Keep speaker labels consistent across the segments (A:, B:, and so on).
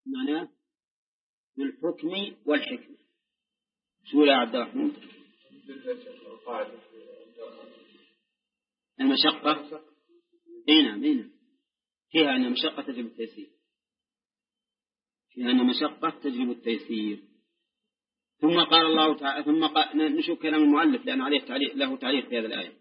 A: معناه بالحكم والحكمة. شو يا عبد الرحمن؟ المشقة نعم فيها أن مشقة تجلب التيسير، فيها أن مشقة تجلب التيسير. ثم قال الله تعالى، ثم نشوف كلام المؤلف لأن عليه له تعليق في هذه الآية.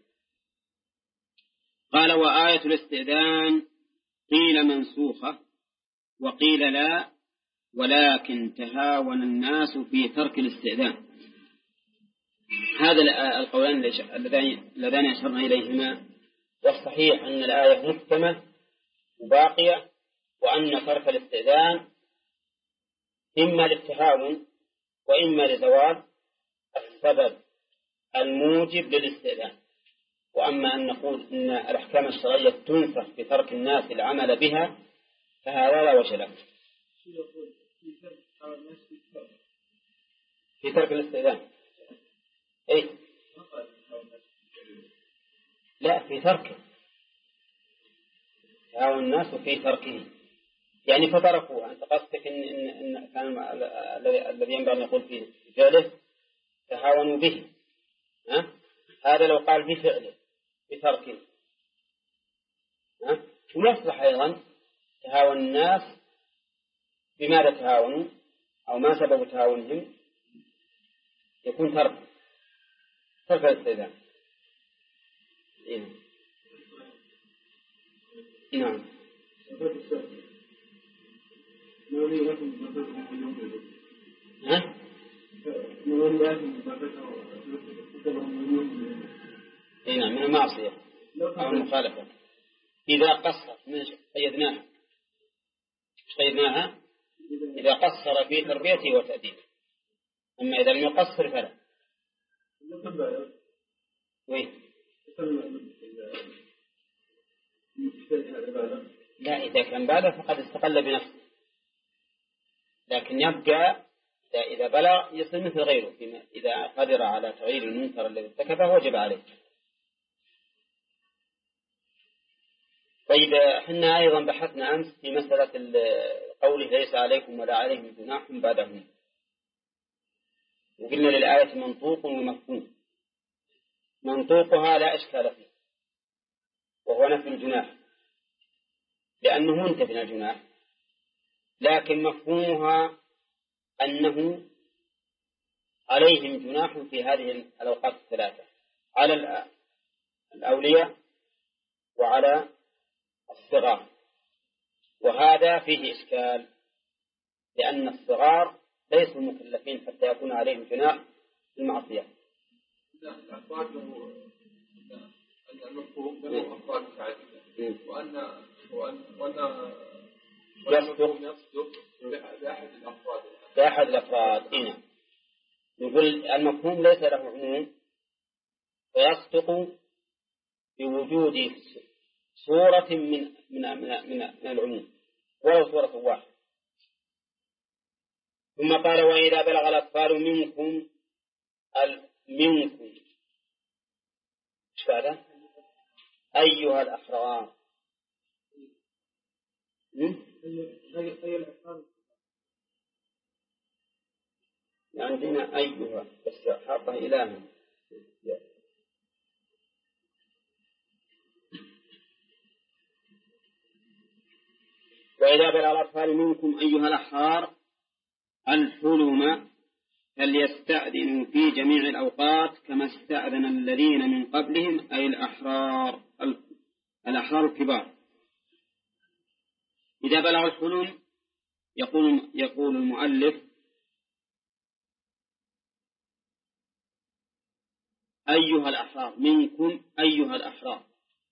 A: قال وآية الاستئذان قيل منسوخة وقيل لا، ولكن تهاون الناس في ترك الاستئذان. هذا القولان اللذان أشرنا إليهما، والصحيح أن الآية محكمة وباقية، وأن ترك الاستئذان إما للتهاون وإما لزوال السبب الموجب للاستئذان. وأما أن نقول إن الأحكام الشرعية تنسخ بترك الناس العمل بها فهذا لا وجه له. في ترك الاستئذان أي لا، في تركه، تهاون الناس في تركه، يعني فتركوه. أنت قصدك إن كان الذي ينبغي أن يقول في فعله تهاونوا به، هذا لو قال في فعله بتركه، ويصلح أيضا تهاون الناس بماذا تهاونوا أو ما سبب تهاونهم، يكون ترك الاستئذان. نعم. نعم، من المعصية أو المخالفة. إذا قصر قيدناها إذا قصر في تربيته وتأديبه، أما إذا لم يقصر فلا. لا، إذا كان بالغ فقد استقل بنفسه، لكن يبقى إذا بلغ يصير مثل غيره، إذا قدر على تغيير المنكر الذي ارتكبه وجب عليه. طيب، احنا أيضا بحثنا أمس في مسألة قوله ليس عليكم ولا عليهم جناح بعدهم، وقلنا للآية منطوق ومفهوم. منطوقها لا إشكال فيه، وهو نفي الجناح لأنه منتفي من الجناح، لكن مفهومها أنه عليهم جناح في هذه الأوقات الثلاثة، على الأولياء وعلى الصغار، وهذا فيه إشكال لأن الصغار ليسوا مكلفين حتى يكون عليهم جناح في المعصية.
B: المفهوم له أفراد متعددة، وأن يصدق
A: بأحد الأفراد. هنا نقول المفهوم ليس له عموم، ويصدق بوجود صورة من العموم ولو صورة واحدة. ثم قال وإذا بلغ الأطفال منكم إيش بعده؟ أيها الأحرار. عندنا أيها بس حاطه إله. وإذا بلغ الأطفال منكم أيها الأحرار الحلم فليستأذنوا في جميع الأوقات كما استأذن الذين من قبلهم، أي الأحرار الكبار. إذا بلغ الحلم يقول المؤلف أيها الأحرار منكم أيها الأحرار،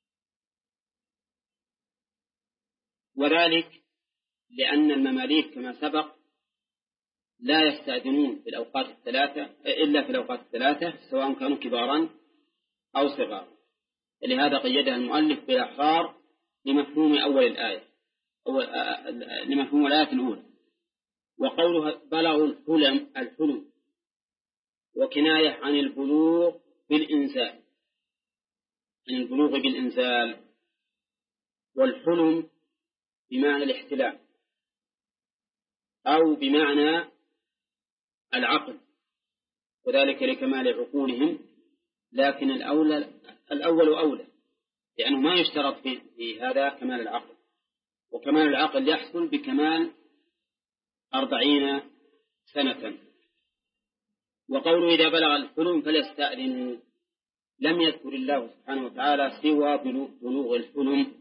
A: وذلك لأن المماليك كما سبق لا يستأذنون في الأوقات الثلاثة إلا في الأوقات الثلاثة سواء كانوا كبارا أو صغارا، لهذا قيدها المؤلف بالأحرار لمفهوم أول الآية لمفهوم الآية الأولى. وقولها بلغ الحلم وكناية عن البلوغ بالإنزال، عن البلوغ بالإنزال، والحلم بمعنى الاحتلام. أو بمعنى العقل، وذلك لكمال عقولهم، لكن الأول أولى، لأنه ما يشترط في هذا كمال العقل، وكمال العقل يحصل بكمال 40 سنة. وقوله إذا بلغ الحلم فليستأذنوا، لم يذكر الله سبحانه وتعالى سوى بلوغ الحلم.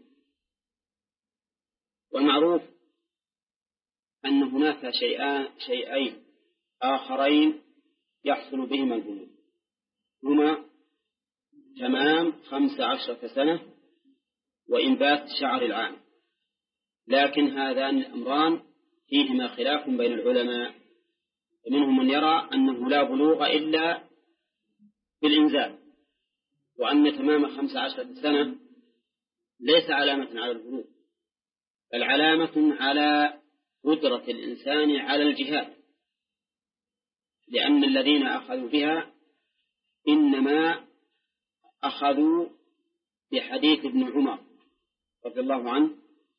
A: والمعروف أن هناك شيئين آخرين يحصل بهما البلوغ، هما تمام 15 سنة وإنبات شعر العام، لكن هذان الأمران فيهما خلاف بين العلماء، ومنهم من يرى أنه لا بلوغ إلا بالإنزال، وأن تمام 15 سنة ليس علامة على البلوغ، بل علامة على قدرة الإنسان على الجهاد، لأن الذين أخذوا بها إنما أخذوا بحديث ابن عمر رضي الله عنه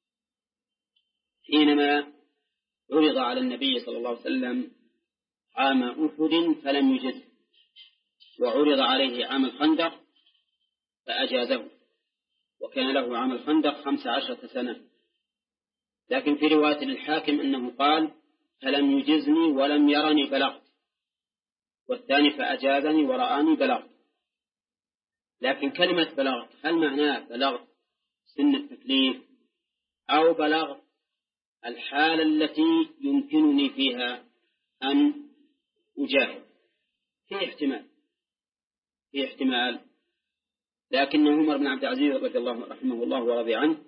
A: حينما عرض على النبي صلى الله عليه وسلم عام أحد فلم يجزه، وعرض عليه عام الخندق فأجازه، وكان له عام الخندق 15 سنة. لكن في رواية الحاكم أنه قال فلم يجزني ولم يرني بلغت، والثاني فأجازني ورآني بلغت. لكن كلمة بلغت هل معناه بلغت سن التكليف أو بلغت الحالة التي يمكنني فيها أن أجاهد؟ في احتمال، لكن عمر بن عبد العزيز رضي الله رحمه الله ورضي عنه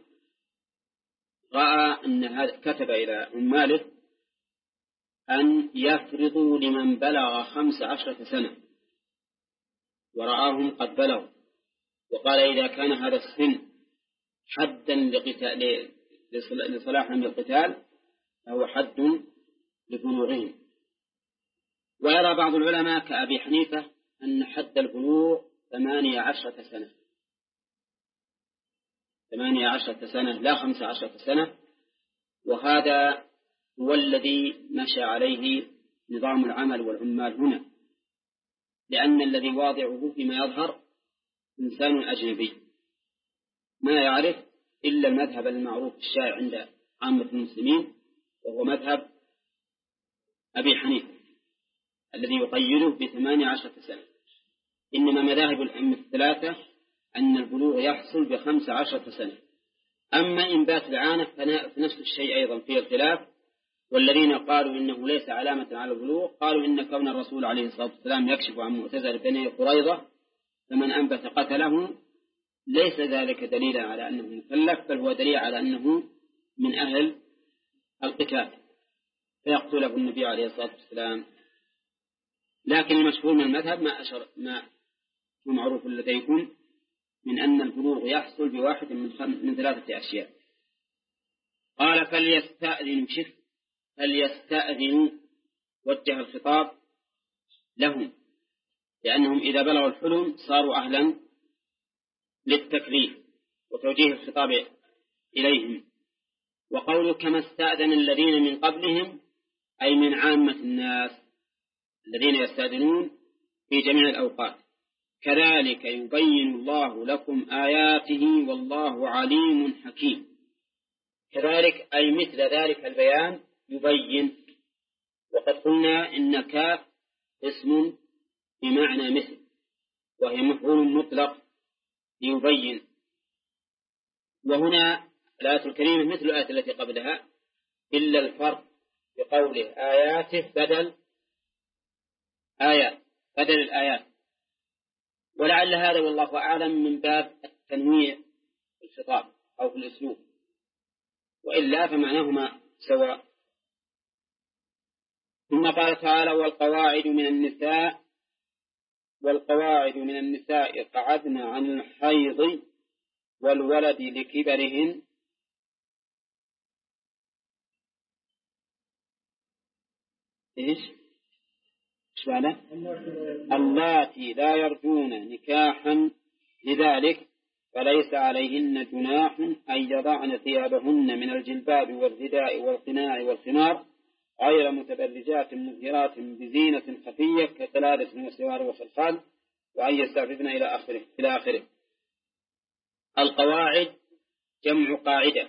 A: رأى أن هذا، كتب إلى عماله أن يفرضوا لمن بلغ 15 سنة ورآهم قد بلغوا، وقال إذا كان هذا السن حدا لصلاحهم للقتال فهو حد لبلوغهم. ويرى بعض العلماء كأبي حنيفة أن حد البلوغ 18 سنة، 18 سنة لا 15 سنة، وهذا هو الذي مشى عليه نظام العمل والعمال هنا، لأن الذي واضعه فيما يظهر إنسان أجنبي ما يعرف إلا المذهب المعروف الشائع عند عامة المسلمين، وهو مذهب أبي حنيفة الذي يقيده ب18 سنة. إنما مذاهب الأئمة الثلاثة أن البلوغ يحصل ب15 سنة. أما إنبات العانة فنفس الشيء أيضا فيه الخلاف، والذين قالوا إنه ليس علامة على البلوغ قالوا إن كون الرسول عليه الصلاة والسلام يكشف عن معتزل بني قريظة فمن أنبت قتله ليس ذلك دليلا على أنه مكلف، بل هو دليل على أنه من أهل القتال فيقتله النبي عليه الصلاة والسلام. لكن المشهور من المذهب ما هو معروف لديكم من أن البلوغ يحصل بواحد من 3 أشياء. قال فليستأذنوا وجه الخطاب لهم، لأنهم إذا بلغوا الحلم صاروا أهلا للتكليف وتوجيه الخطاب إليهم. وقوله كما استأذن الذين من قبلهم أي من عامة الناس الذين يستأذنون في جميع الأوقات، كذلك يبين الله لكم آياته والله عليم حكيم. كذلك أي مثل ذلك البيان يبين. وقد قلنا إن كاف اسم بمعنى مثل، وهي مفعول مطلق يبين. وهنا الآية الكريمة مثل الآية التي قبلها، إلا الفرق بقوله آياته بدل الآيات، ولعل هذا والله أعلم من باب التنويع في الخطاب أو في الأسلوب، وإلا فمعناهما سواء. ثم قال تعالى والقواعد من النساء قعدن عن الحيض والولد لكبرهن إيش معنى اللاتي لا يرجون نكاحا، لذلك فليس عليهن جناح أن يضعن ثيابهن من الجلباب والرداء والقناع والخمار غير متبرجات مظهرات بزينة خفية كقلادة وسوار وخلخال وأن يستعففن إلى آخره. القواعد جمع قاعدة.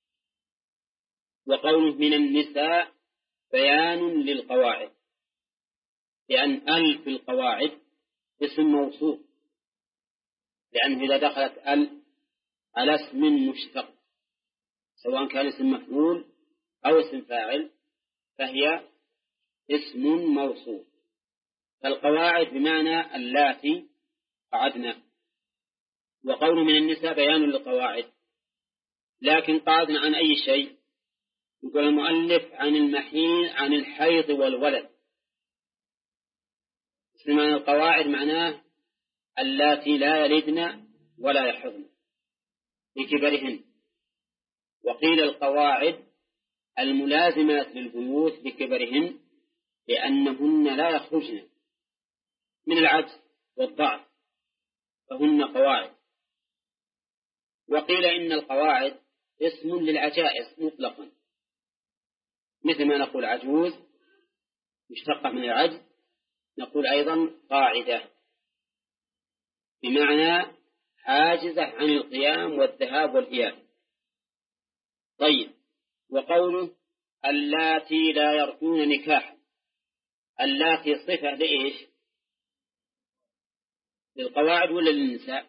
A: وقوله من النساء بيان للقواعد، لأن في القواعد اسم موصوف، لأنه إذا دخلت على اسم مشتق سواء كان اسم مفعول أو اسم فاعل فهي اسم موصوف. فالقواعد بمعنى اللاتي قعدنا. وقول من النساء بيان للقواعد، لكن قعدنا عن أي شيء؟ يقول المؤلف عن المحيض، عن الحيض والولد. معنى القواعد معناه اللاتي لا يلدن ولا يحضن لكبرهن. وقيل القواعد الملازمات للبيوت لكبرهن لأنهن لا يخرجن من العجز والضعف فهن قواعد. وقيل إن القواعد اسم للعجائز مطلقا، مثل ما نقول عجوز مشتقة من العجز، نقول أيضا قاعدة بمعنى حاجزة عن القيام والذهاب والإياب. طيب، وقوله اللاتي لا يرجون نكاحا، اللاتي صفة لإيش؟ للقواعد ولا للنساء؟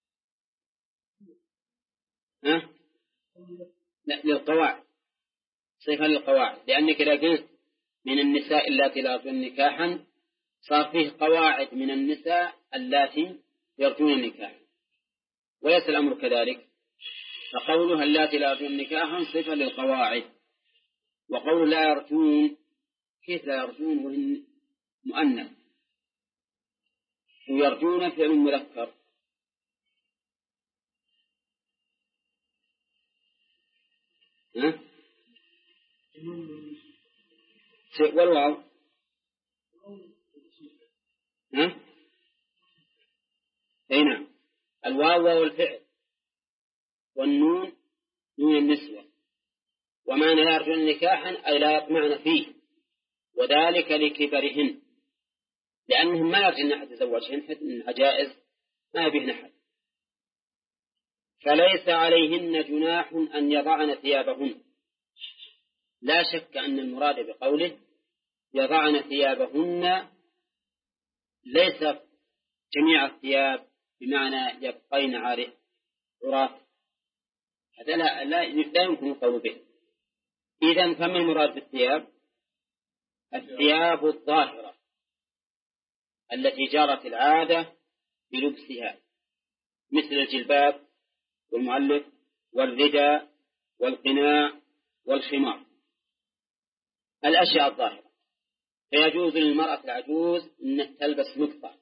A: لا، للقواعد، صفة للقواعد، لأنك إذا قلت من النساء اللاتي لا يرجون نكاحا صار فيه قواعد من النساء اللاتي يرجون نكاحا، وليس الأمر كذلك. فقولها اللاتي لا يرجون نكاحا صفة للقواعد. وقول لا يرجون، كيف لا يرجون وهن مؤنث؟ ويرجون فعل مذكر. والواو أي نعم، الواو والفعل، والنون نون النسوة. ومعنى لا يرجون نكاحا أي لا يطمعن فيه، وذلك لكبرهن، لأنهم ما يرجون أحد يتزوجهن حتى عجائز ما يبيهن أحد. فليس عليهن جناح أن يضعن ثيابهن. لا شك أن المراد بقوله يضعن ثيابهن ليس جميع الثياب بمعنى يبقين عراة، هذا لا يمكن القول به. إذن فما المراد بالثياب؟ الثياب الظاهرة التي جرت العادة بلبسها، مثل الجلباب والمعلق والرداء والقناع والخمار، الأشياء الظاهرة. فيجوز للمرأة العجوز أن تلبس مقطع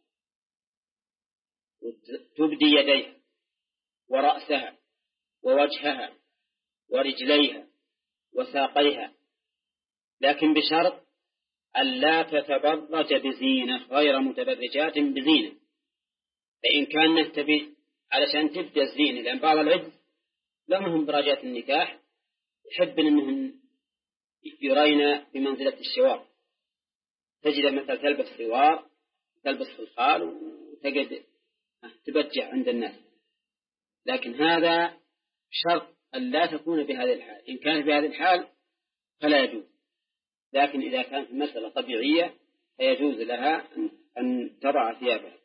A: وتبدي يديها ورأسها ووجهها ورجليها وساقيها، لكن بشرط ألا تتبرج بزينة غير متبرجات بزينة. فإن كانت تبي علشان تبدأ الزينة، لأن بعض العجز لهم برجات النكاح يحب أنهم يرين بمنزلة الشوار، تجد مثلا تلبس خوار تلبس خلخال وتجد تبجع عند الناس، لكن هذا شرط أن لا تكون بهذه الحال. إن كانت بهذه الحال فلا يجوز، لكن إذا كانت المسألة طبيعية فيجوز لها أن تضع ثيابها.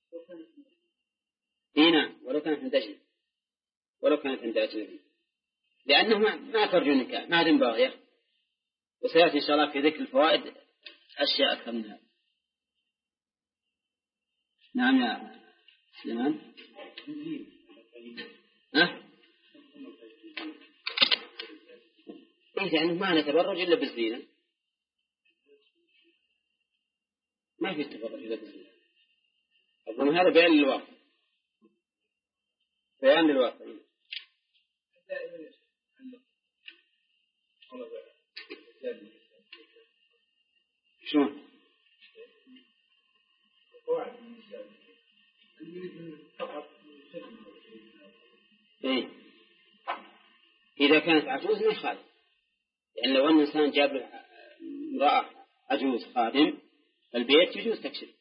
A: هنا ولو كانت عند أجنبي، لأنه ما ترجو النكاح، ما عاد باغية. وسيأتي إن شاء الله في ذكر الفوائد أشياء أكثر من هذا. نعم يا سليمان. إيه، يعني ما نتبرج إلا بالزينة، ما في التبرج إلا بالزينة. أظن هذا بيان للواقع، بيان للواقع. شلون؟ إيه، إذا كانت عجوز ما يخالف، لأن لو أن إنسان جاب امرأة عجوز خادم البيت يجوز تكشف.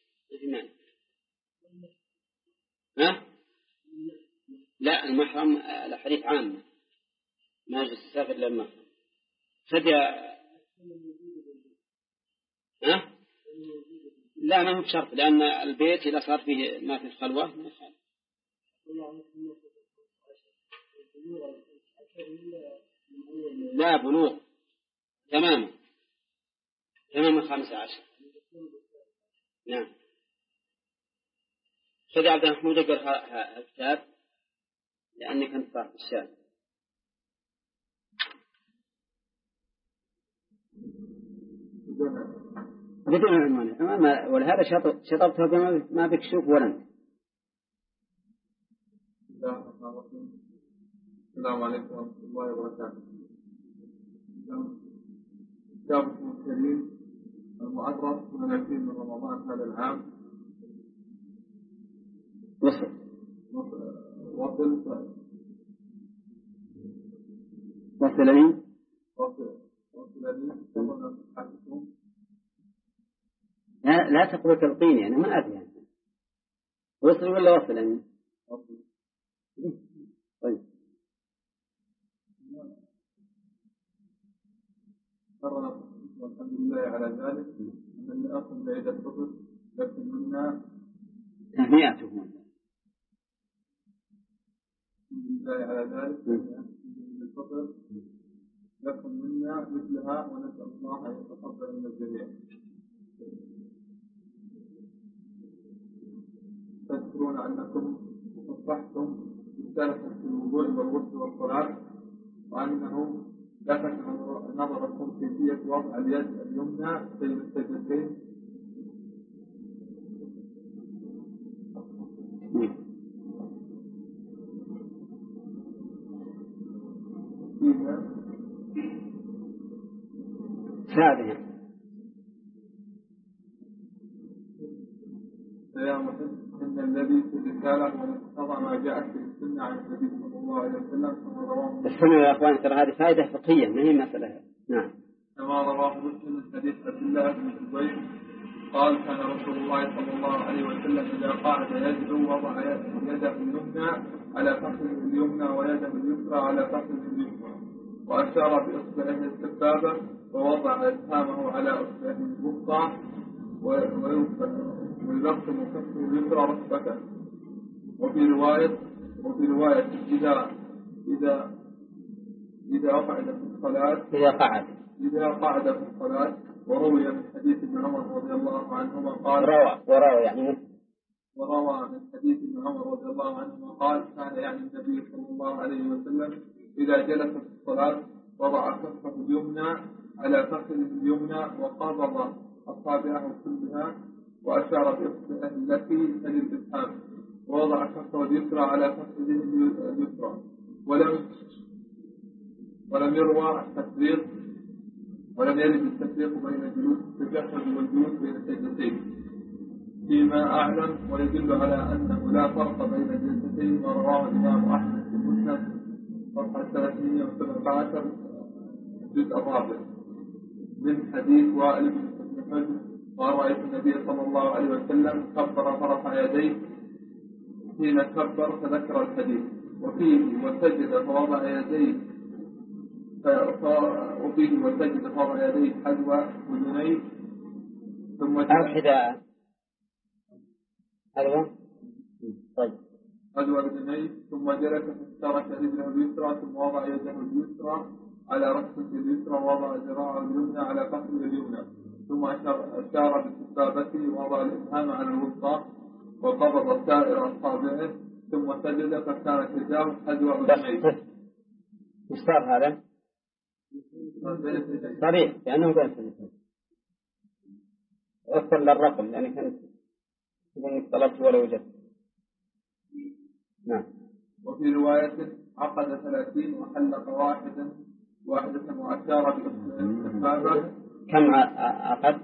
A: ها؟ لا المحرم الحديث عام ما يجوز السافر للمحرم. ها؟ لا ما هو بشرط لأن البيت إذا صار فيه ما في الخلوة ما يخالف. لا بلوغ تماما 15. نعم. خذ عبد محمود اقرأ الكتاب لأني كنت صاحب الشاب. بدون عنوان ولهذا شطبتها بما ما بكشوف ولا.
B: السلام عليكم ورحمة الله وبركاته. كتابكم الكريم المعرف 20 من رمضان هذا العام.
A: وصل لي لا تقول تلقيني أنا ما أدري يعني. وصل ولا وصل يعني؟ طيب
B: والحمد لله على ذلك. من أقم بعيد الفطر لكن منا
A: تهنئتهم.
B: الحمد لله على ذلك من الفطر لكم منا مثلها ونسأل الله أن يتقبل من الجميع. تذكرون أنكم تصحتم بالسلف في الوضوء والغسل والصلاة وأنه لفت نظركم كيفية وضع اليد اليمنى بين السجدتين
A: سابقا
B: يا محب إن الذي في الرسالة ونقتضى ما جاءت في السنة عن النبي صلى الله عليه وسلم كما رواه
A: السنة يا أخوان ترى هذه فائدة فقهية ما هي مسألة. نعم.
B: كما رواه مسلم من حديث عبد الله بن الزبير قال كان رسول الله صلى الله عليه وسلم إذا قعد يدعو وضع يده اليمنى على فخذه اليمنى ويده اليسرى على فخذه اليسرى وأشار بإصبعه السبابة ووضع إبهامه على إصبعه الوسطى ويلقم كفه اليسرى ركبته. وفي رواية إذا قعد في الصلاة إذا قعد في الصلاة. وروي من حديث ابن عمر رضي الله عنهما قال وروى من حديث ابن عمر رضي الله عنهما قال كان يعني النبي صلى الله عليه وسلم إذا جلس في الصلاة وضع كفه اليمنى على فخذه اليمنى وقبض أصابعه كلها وأشار بإصبعه التي تلي الإبهام ووضع كفه اليسرى على فخذه اليسرى. ولم يروى التفريق ولم يرد التفريق بين جلوس التشهد والجلوس بين السجدتين فيما أعلم ويدل على أنه لا فرق بين الجلستين. ورواه الإمام أحمد في المسند صفحة 317 الجزء الرابع من حديث وائل بن حجر قال رأيت النبي صلى الله عليه وسلم كبر فرفع يديه حين كبر فذكر الحديث وفيه وسجد فوضع يديه حذو أذنيه ثم
A: حذاء
B: حذو أذنيه ثم جلس فافترش رجله اليسرى ثم وضع يده اليسرى على رأسه اليسرى ووضع ذراعه اليمنى على فخذه اليمنى ثم أشار بسبابته ووضع الإبهام على الوسطى وقبض سائر أصابعه ثم سجد فكانت يداه حذو أذنيه.
A: مش صار هذا؟ صريح لأنه قال سنتين أصل للرقم لأني كانت طلبت ولا وجدت. نعم.
B: وفي رواية عقد 30 وحلق واحدة وأشار بالسبابة.
A: كم عقد؟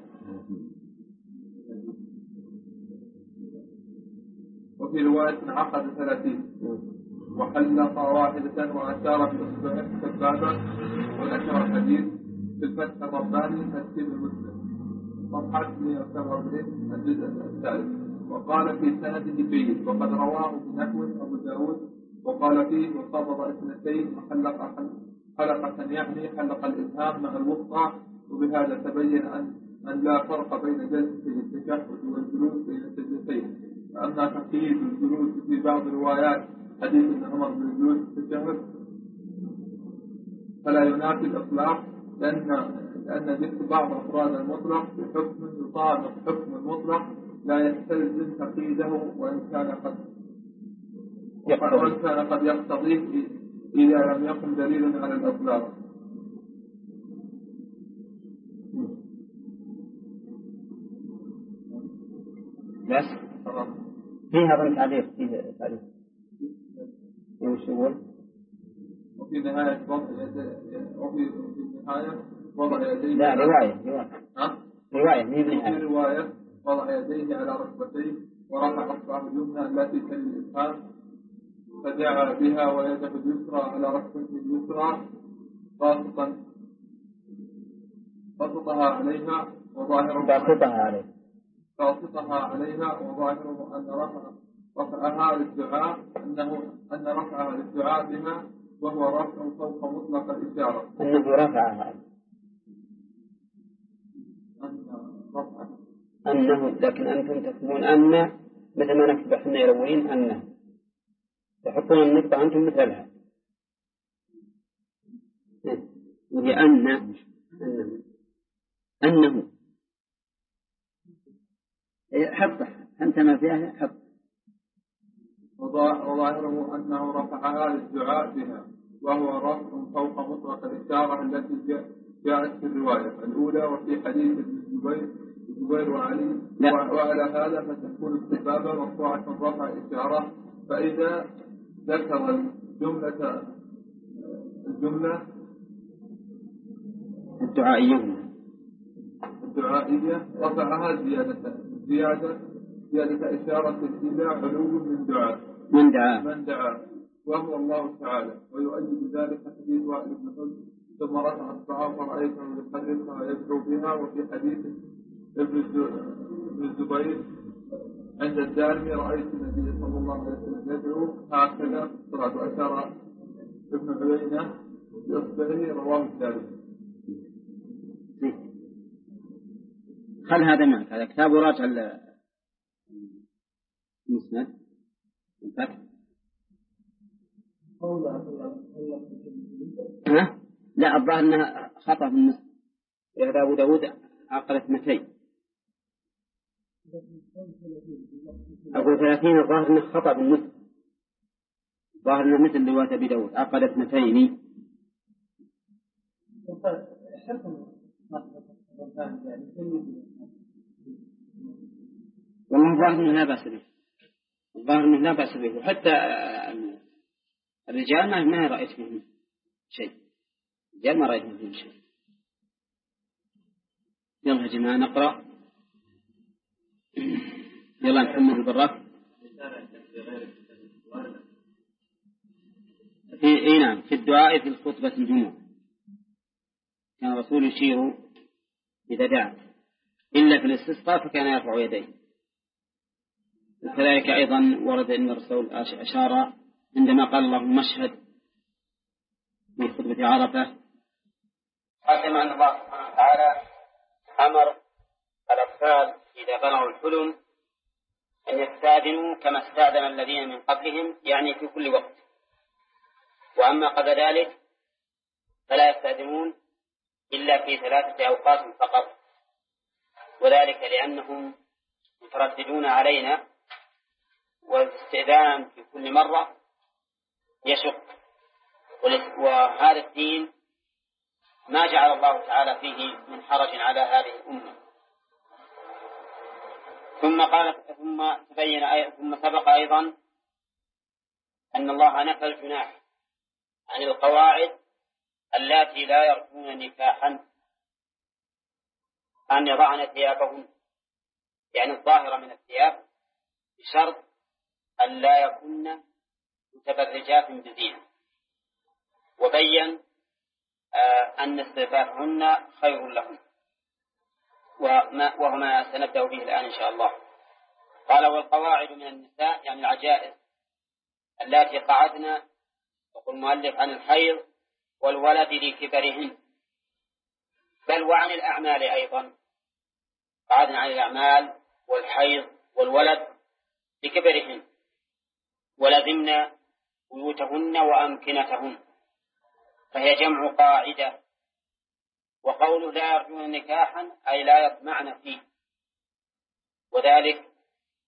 B: وفي رواية عقد 30 وحلق واحدة وأشار بإصبعه السبابة ونشر الحديث في الفتح الرباني ترتيب المسلم صفحة 147 الجزء الثالث. وقال في سنده جيد وقد رواه بنحو أبو داود وقال فيه وقبض اثنتين وحلق حلقة يعني حلق الإبهام مع الوسطى. وبهذا تبين أن لا فرق بين جلسة التشهد والجلوس بين السجدتين. أما تقييد الجلوس في بعض روايات حديث ابن عمر بالجلوس في التشهد فلا ينافي الإطلاق لأن ذكر بعض أفراد المطلق بحكم يطابق حكم المطلق لا يستلزم تقييده وإن كان قد يقتضيه إذا لم يكن دليلا على الإطلاق.
A: بس فيها ظن تعليق
B: وفي نهاية وضع يديه
A: لا رواية
B: في رواية وضع يديه على ركبتيه ورفع أصبعه اليمنى التي تلي الإبهام فدعا بها ويده اليسرى على ركبته اليسرى بسطها عليها وظاهره أن رفعها للدعاء أن رفعها للدعاء بها وهو رفع فوق مطلق الإشارة.
A: أنه رفعها أنه لكن أنتم تكتبون أن مثل ما نكتب احنا يروين أنه تحطون النقطة أنتم مثلها وهي أنه حطها أنت ما فيها حط.
B: وظاهره أنه رفعها للدعاء بها وهو رفع فوق مطلق الإشارة التي جاءت في الرواية الأولى وفي حديث الزبير وعلي. وعلى هذا فتكون السبابة مرفوعة رفع إشارة. فإذا ذكر الجملة الدعائية رفعها زيادة إشارة إلى علو من دعا وهو الله تعالى. ويؤيد ذلك حديث وائل بن حجر ثم رفع أصبعه فرأيته يحركها ويدعو بها. وفي حديث ابن الزبير عند الدارمي رأيت النبي صلى الله عليه وسلم يدعو هكذا في الصلاة وأشار ابن عيينة بإصبعه رواه الدارمي.
A: خل هذا معك هذا كتاب وراجع المسند الفتح. لا الظاهر أنها خطأ في النص. يا أبو داود عقل 2 أقول 30 الظاهر أنه خطأ في النص. الظاهر أنه مثل رواية أبي داود عقل 2. والله الظاهر أنه لا بأس به وحتى الرجال ما رأيت فيهم شيء. يلا يا جماعة نقرأ. يلا محمد البراك. نعم في الدعاء في الخطبة الجمعة كان الرسول يشير إذا دعا إلا في الاستسقاء فكان يرفع يديه. وكذلك أيضا ورد أن الرسول أشار عندما قال اللهم اشهد في خطبة عرفة حكم أن الله سبحانه وتعالى أمر الأطفال إذا بلغوا الحلم أن يستأذنوا كما استأذن الذين من قبلهم يعني في كل وقت. وأما قبل ذلك فلا يستأذنون إلا في 3 أوقات فقط. وذلك لأنهم مترددون علينا والاستئذان في كل مرة يشق. وهذا الدين ما جعل الله تعالى فيه من حرج على هذه الأمة. ثم سبق أيضا أن الله نفى الجناح عن القواعد اللاتي لا يرجون نكاحا أن يضعن ثيابهن يعني الظاهرة من الثياب بشرط أن لا يكن متبرجات بزينة. وبين أن استغفارهن خير لهم، وهو ما سنبدأ به الآن إن شاء الله. قال: والقواعد من النساء يعني العجائز التي قعدن، يقول المؤلف عن الحيض والولد لكبرهن، بل وعن الأعمال أيضا، قعدن عن الأعمال والحيض والولد لكبرهن، ولزمن بيوتهن وأمكنتهن، فهي جمع قاعدة. وقوله لا يرجون نكاحا أي لا يطمعن فيه، وذلك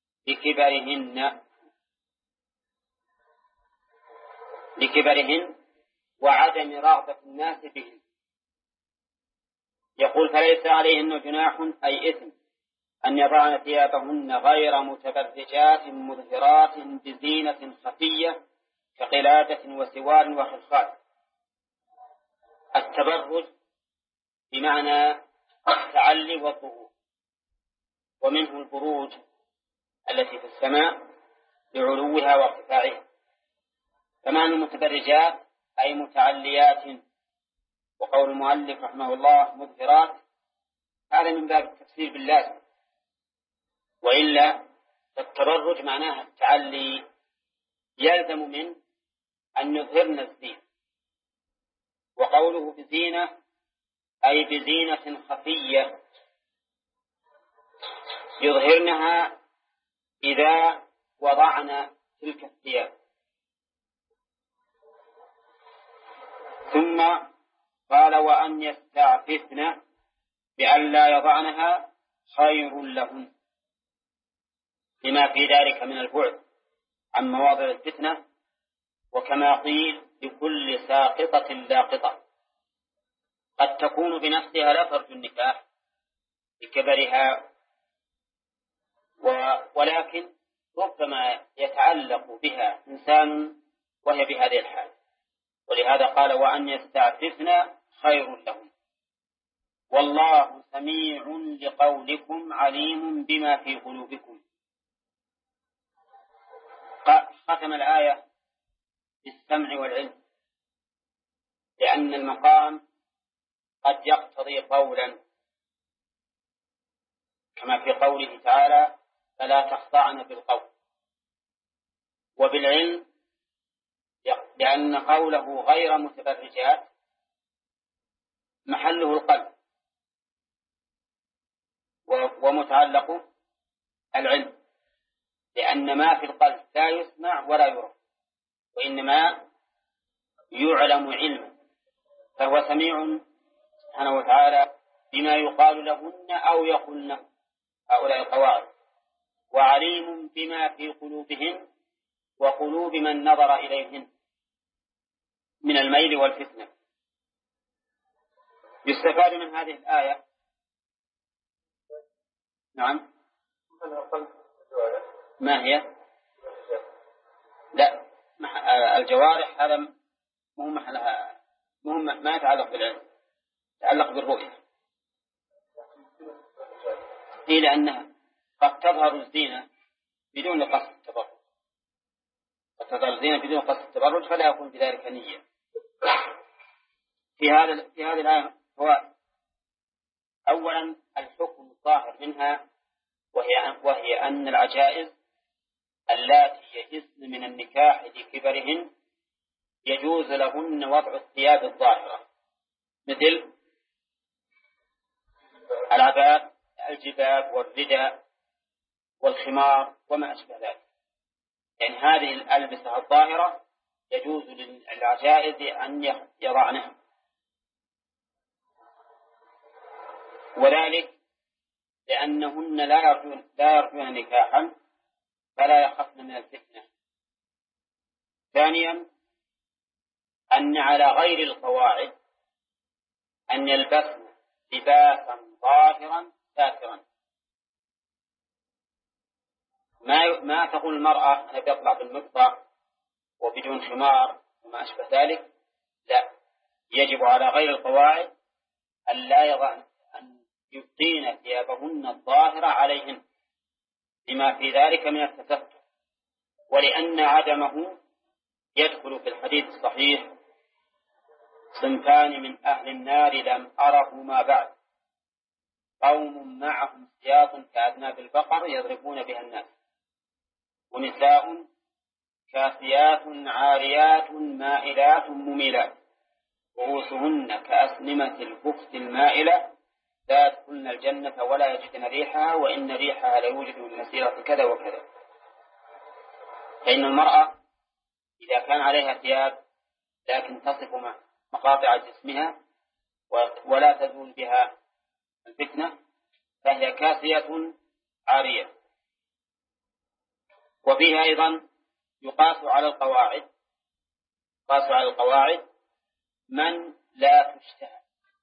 A: لكبرهن وعدم رغبة الناس بهن. يقول: فليس عليهن جناح أي إثم أن يضعن ثيابهن غير متبرجات مظهرات بزينة خفية كقلادة وسوار وخلخال. التبرج بمعنى التعلي والظهور، ومنه البروج التي في السماء لعلوها وارتفاعها. فمعنى المتبرجات أي متعليات، وقول المؤلف رحمه الله مظهرات، هذا من باب التفسير باللازم، وإلا التبرج معناها التعلي، يلزم من أن يظهرن الزينة. وقوله بزينة أي بزينة خفية يظهرنها إذا وضعن تلك الثياب. ثم قال: وأن يستعففن بأن لا يضعنها خير لهن، لما في ذلك من البعد عن مواضع الفتنة، وكما قيل: لكل ساقطة لاقطة. قد تكون بنفسها لا ترجو النكاح لكبرها، ولكن ربما يتعلق بها إنسان وهي بهذه الحال، ولهذا قال: وأن يستعففن خير لهم، والله سميع لقولكم عليم بما في قلوبكم. ختم الآية بالسمع والعلم، لأن المقام قد يقتضي قولا، كما في قوله تعالى: فلا تخضعن بالقول، وبالعلم لأن قوله غير متبرجات محله القلب، ومتعلق العلم، لأن ما في القلب لا يسمع ولا يرى، وإنما يعلم علما، فهو سميع سبحانه وتعالى بما يقال لهن أو يقولن هؤلاء القواعد، وعليم بما في قلوبهن وقلوب من نظر إليهن من الميل والفتنة. يستفاد من هذه الآية. نعم. ما هي؟ لا، الجوارح هذا مو محلها، ما يتعلق بالعلم، يتعلق بالرؤية. هي لأنها قد تظهر الزينة بدون قصد التبرج، قد تظهر الزينة بدون قصد التبرج، فلا يكون بذلك نية. في هذه الآية هو أولا الحكم الظاهر منها، وهي أن العجائز اللاتي يئسن من النكاح لكبرهن يجوز لهن وضع الثياب الظاهرة، مثل العباء، الجباب والرداء والخمار وما أشبه ذلك. يعني هذه الألبسة الظاهرة يجوز للعجائز أن يضعنها، وذلك لأنهن لا يرجون نكاحا فلا يخفن من الفتنة. ثانيا أن على غير القواعد أن يلبسن لباسا ظاهرا ساترا. ما تقول المرأة أنا بيطلع بالمقطع وبدون خمار وما أشبه ذلك، لا، يجب على غير القواعد أن يبقين ثيابهن الظاهرة عليهن لما في ذلك من التستر، ولأن عدمه يدخل في الحديث الصحيح صنفان من أهل النار لم أرهما بعد، قوم معهم سياط كأذناب البقر يضربون بها الناس، ونساء كاسيات عاريات مائلات مميلات رؤوسهن كأسنمة البخت المائلة لا يدخلن الجنة ولا يجدن ريحها وإن ريحها ليوجد من مسيرة كذا وكذا. فإن المرأة إذا كان عليها ثياب لكن تصف مقاطع جسمها ولا تزول بها الفتنة فهي كاسية عارية. وفيها أيضا يقاس على القواعد من لا تشتهى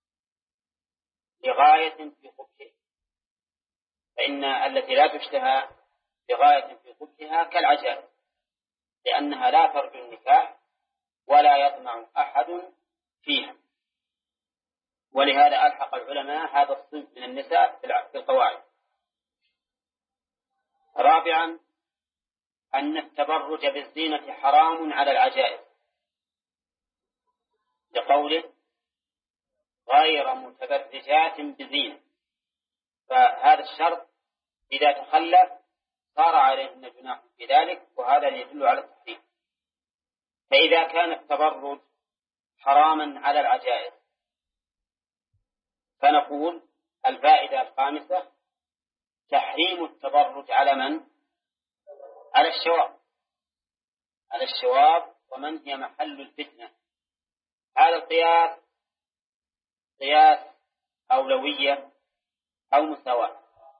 A: لغاية في قبحها، فإن التي لا تشتهى لغاية في قبحها كالعجائز، لأنها لا ترجو النكاح ولا يطمع أحد فيها. ولهذا ألحق العلماء هذا الصنف من النساء في القواعد. رابعا أن التبرج بالزينة حرام على العجائز، لقوله غير متبرجات بزينة، فهذا الشرط إذا تخلف صار عليهن جناح في ذلك، وهذا يدل على التحريم. فإذا كان التبرج حراما على العجائز فنقول الفائدة الخامسة تحريم التبرج على من؟ على الشواب ومن هي محل الفتنة. هذا القياس قياس أولوية أو مساواة؟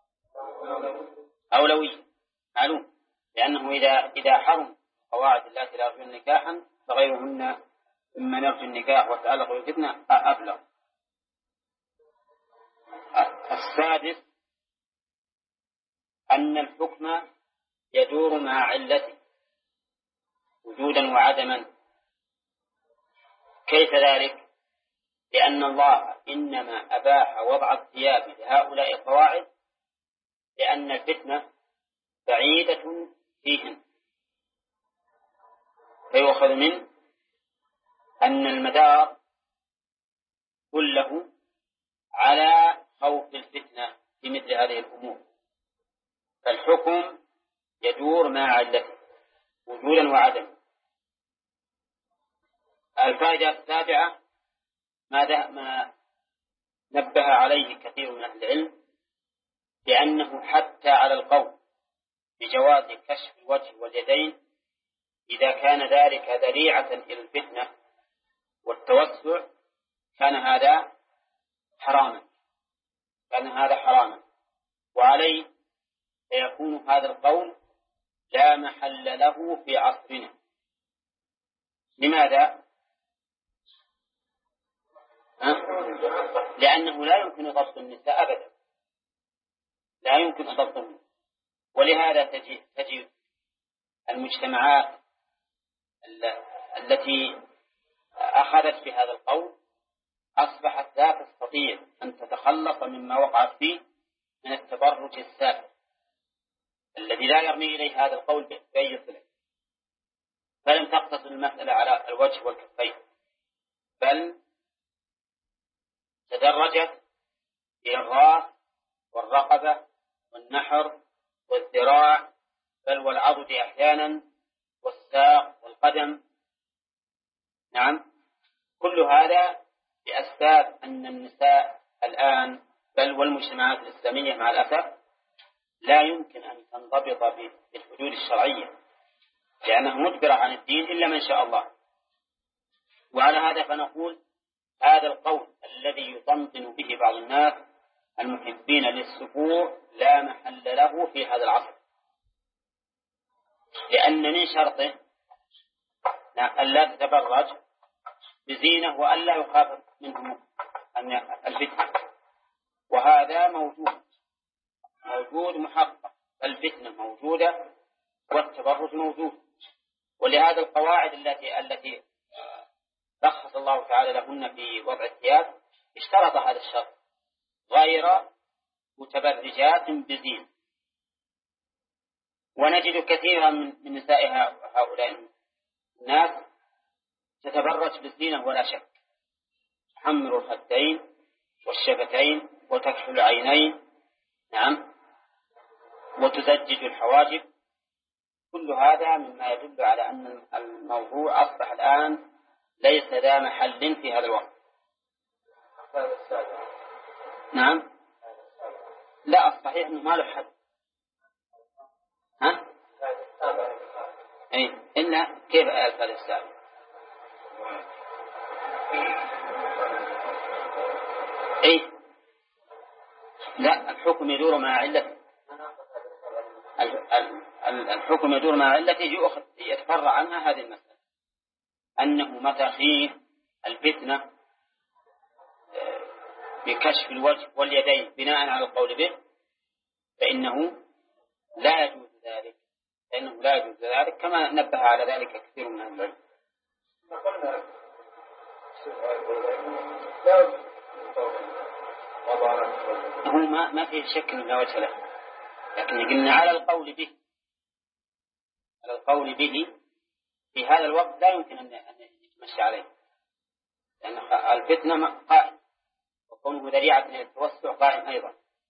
A: أولوية معلوم، لأنه إذا حرم قواعد التي لا يرجون نكاحا فغيرهن ممن يرجو النكاح وتعلق بالفتنة أبلغ. السادس أن الحكم يدور مع علته وجودا وعدما. كيف ذلك؟ لأن الله إنما أباح وضع الثياب لهؤلاء القواعد لأن الفتنة بعيدة فيهن، فيؤخذ منه أن المدار كله على خوف الفتنة في مثل هذه الأمور، فالحكم يدور مع علته وجودا وعدما. الفائدة السابعة ما نبه عليه كثير من أهل العلم، لأنه حتى على القول بجواز كشف الوجه واليدين إذا كان ذلك ذريعة إلى الفتنة والتوسع كان هذا حراما، وعليه فيكون هذا القول لا محل له في عصرنا. لماذا؟ لأنه لا يمكن ضبط النساء أبدا، لا يمكن ضبطهم. ولهذا تجد المجتمعات التي أخذت بهذا القول أصبحت لا تستطيع أن تتخلص مما وقعت فيه من التبرج السافر الذي لا يرمي إليه هذا القول بأي صلة. فلم تقتصر المسألة على الوجه والكفين، بل تدرجت إلى الرأس والرقبة والنحر والذراع، بل والعضد أحيانا والساق والقدم. نعم، كل هذا بأسباب أن النساء الآن بل والمجتمعات الإسلامية مع الأسف لا يمكن أن تنضبط بالحدود الشرعية، لأنها مجبرة عن الدين إلا من شاء الله. وعلى هذا فنقول هذا القول الذي يطنطن به بعض الناس المحبين للسفور لا محل له في هذا العصر، لأن من شرطه ألا تتبرج بزينة وألا يخاف منهم الفتنة، وهذا موجود محقق. الفتنة موجودة والتبرج موجود، ولهذا القواعد التي رخص الله تعالى لهن في وضع الثياب اشترط هذا الشرط غير متبرجات بزينة. ونجد كثيرا من نساء هؤلاء الناس تتبرج بالزينة ولا شك، تحمر الخدين والشفتين وتكحل العينين، نعم، وتزجج الحواجب، كل هذا مما يدل على أن الموضوع أصبح الآن ليس ذا محل في هذا الوقت. نعم، لا، الصحيح أنه ما له حد. ها؟ أي، إلا كيف الفعل السابق؟ أي، لا، الحكم يدور مع علته. الحكم يدور مع علته، يتفرع عنها هذه المسألة، أنه متى خيف الفتنة بكشف الوجه واليدين بناء على القول به فإنه لا يجوز ذلك، كما نبه على ذلك كثير من العلم. هو ما فيه شك من لا وجه له، لكن قلنا على القول به في هذا الوقت لا يمكن أن يتمشى عليه، لأن الفتنة قائم، وكونه ذريعة للتوسع قائم أيضا.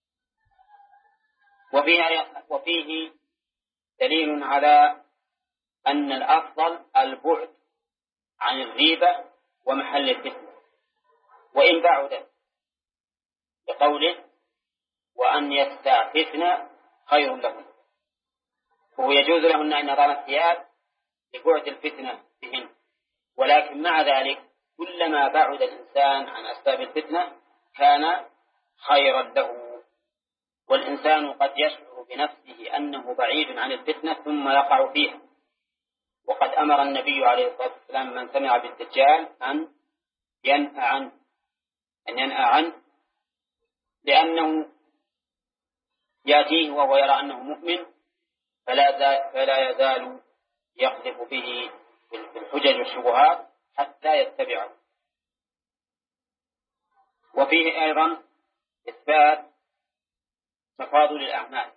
A: وفيه دليل على أن الأفضل البعد عن الغيبة ومحل الفتنة وإن بعد، بقوله وأن يستعففن خير لهم، وهو يجوز لهن أن يضعن الثياب لبعد الفتنة بهن، ولكن مع ذلك كلما بعد الإنسان عن أسباب الفتنة كان خيرا له. والإنسان قد يشعر بنفسه أنه بعيد عن الفتنة ثم يقع فيها، وقد أمر النبي عليه الصلاة والسلام من سمع بالدجال أن ينأى عنه لأنه يأتيه وهو يرى أنه مؤمن فلا يزال يقذف به بالحجج والشبهات حتى يتبعه. وفيه أيضا إثبات تفاضل الأعمال،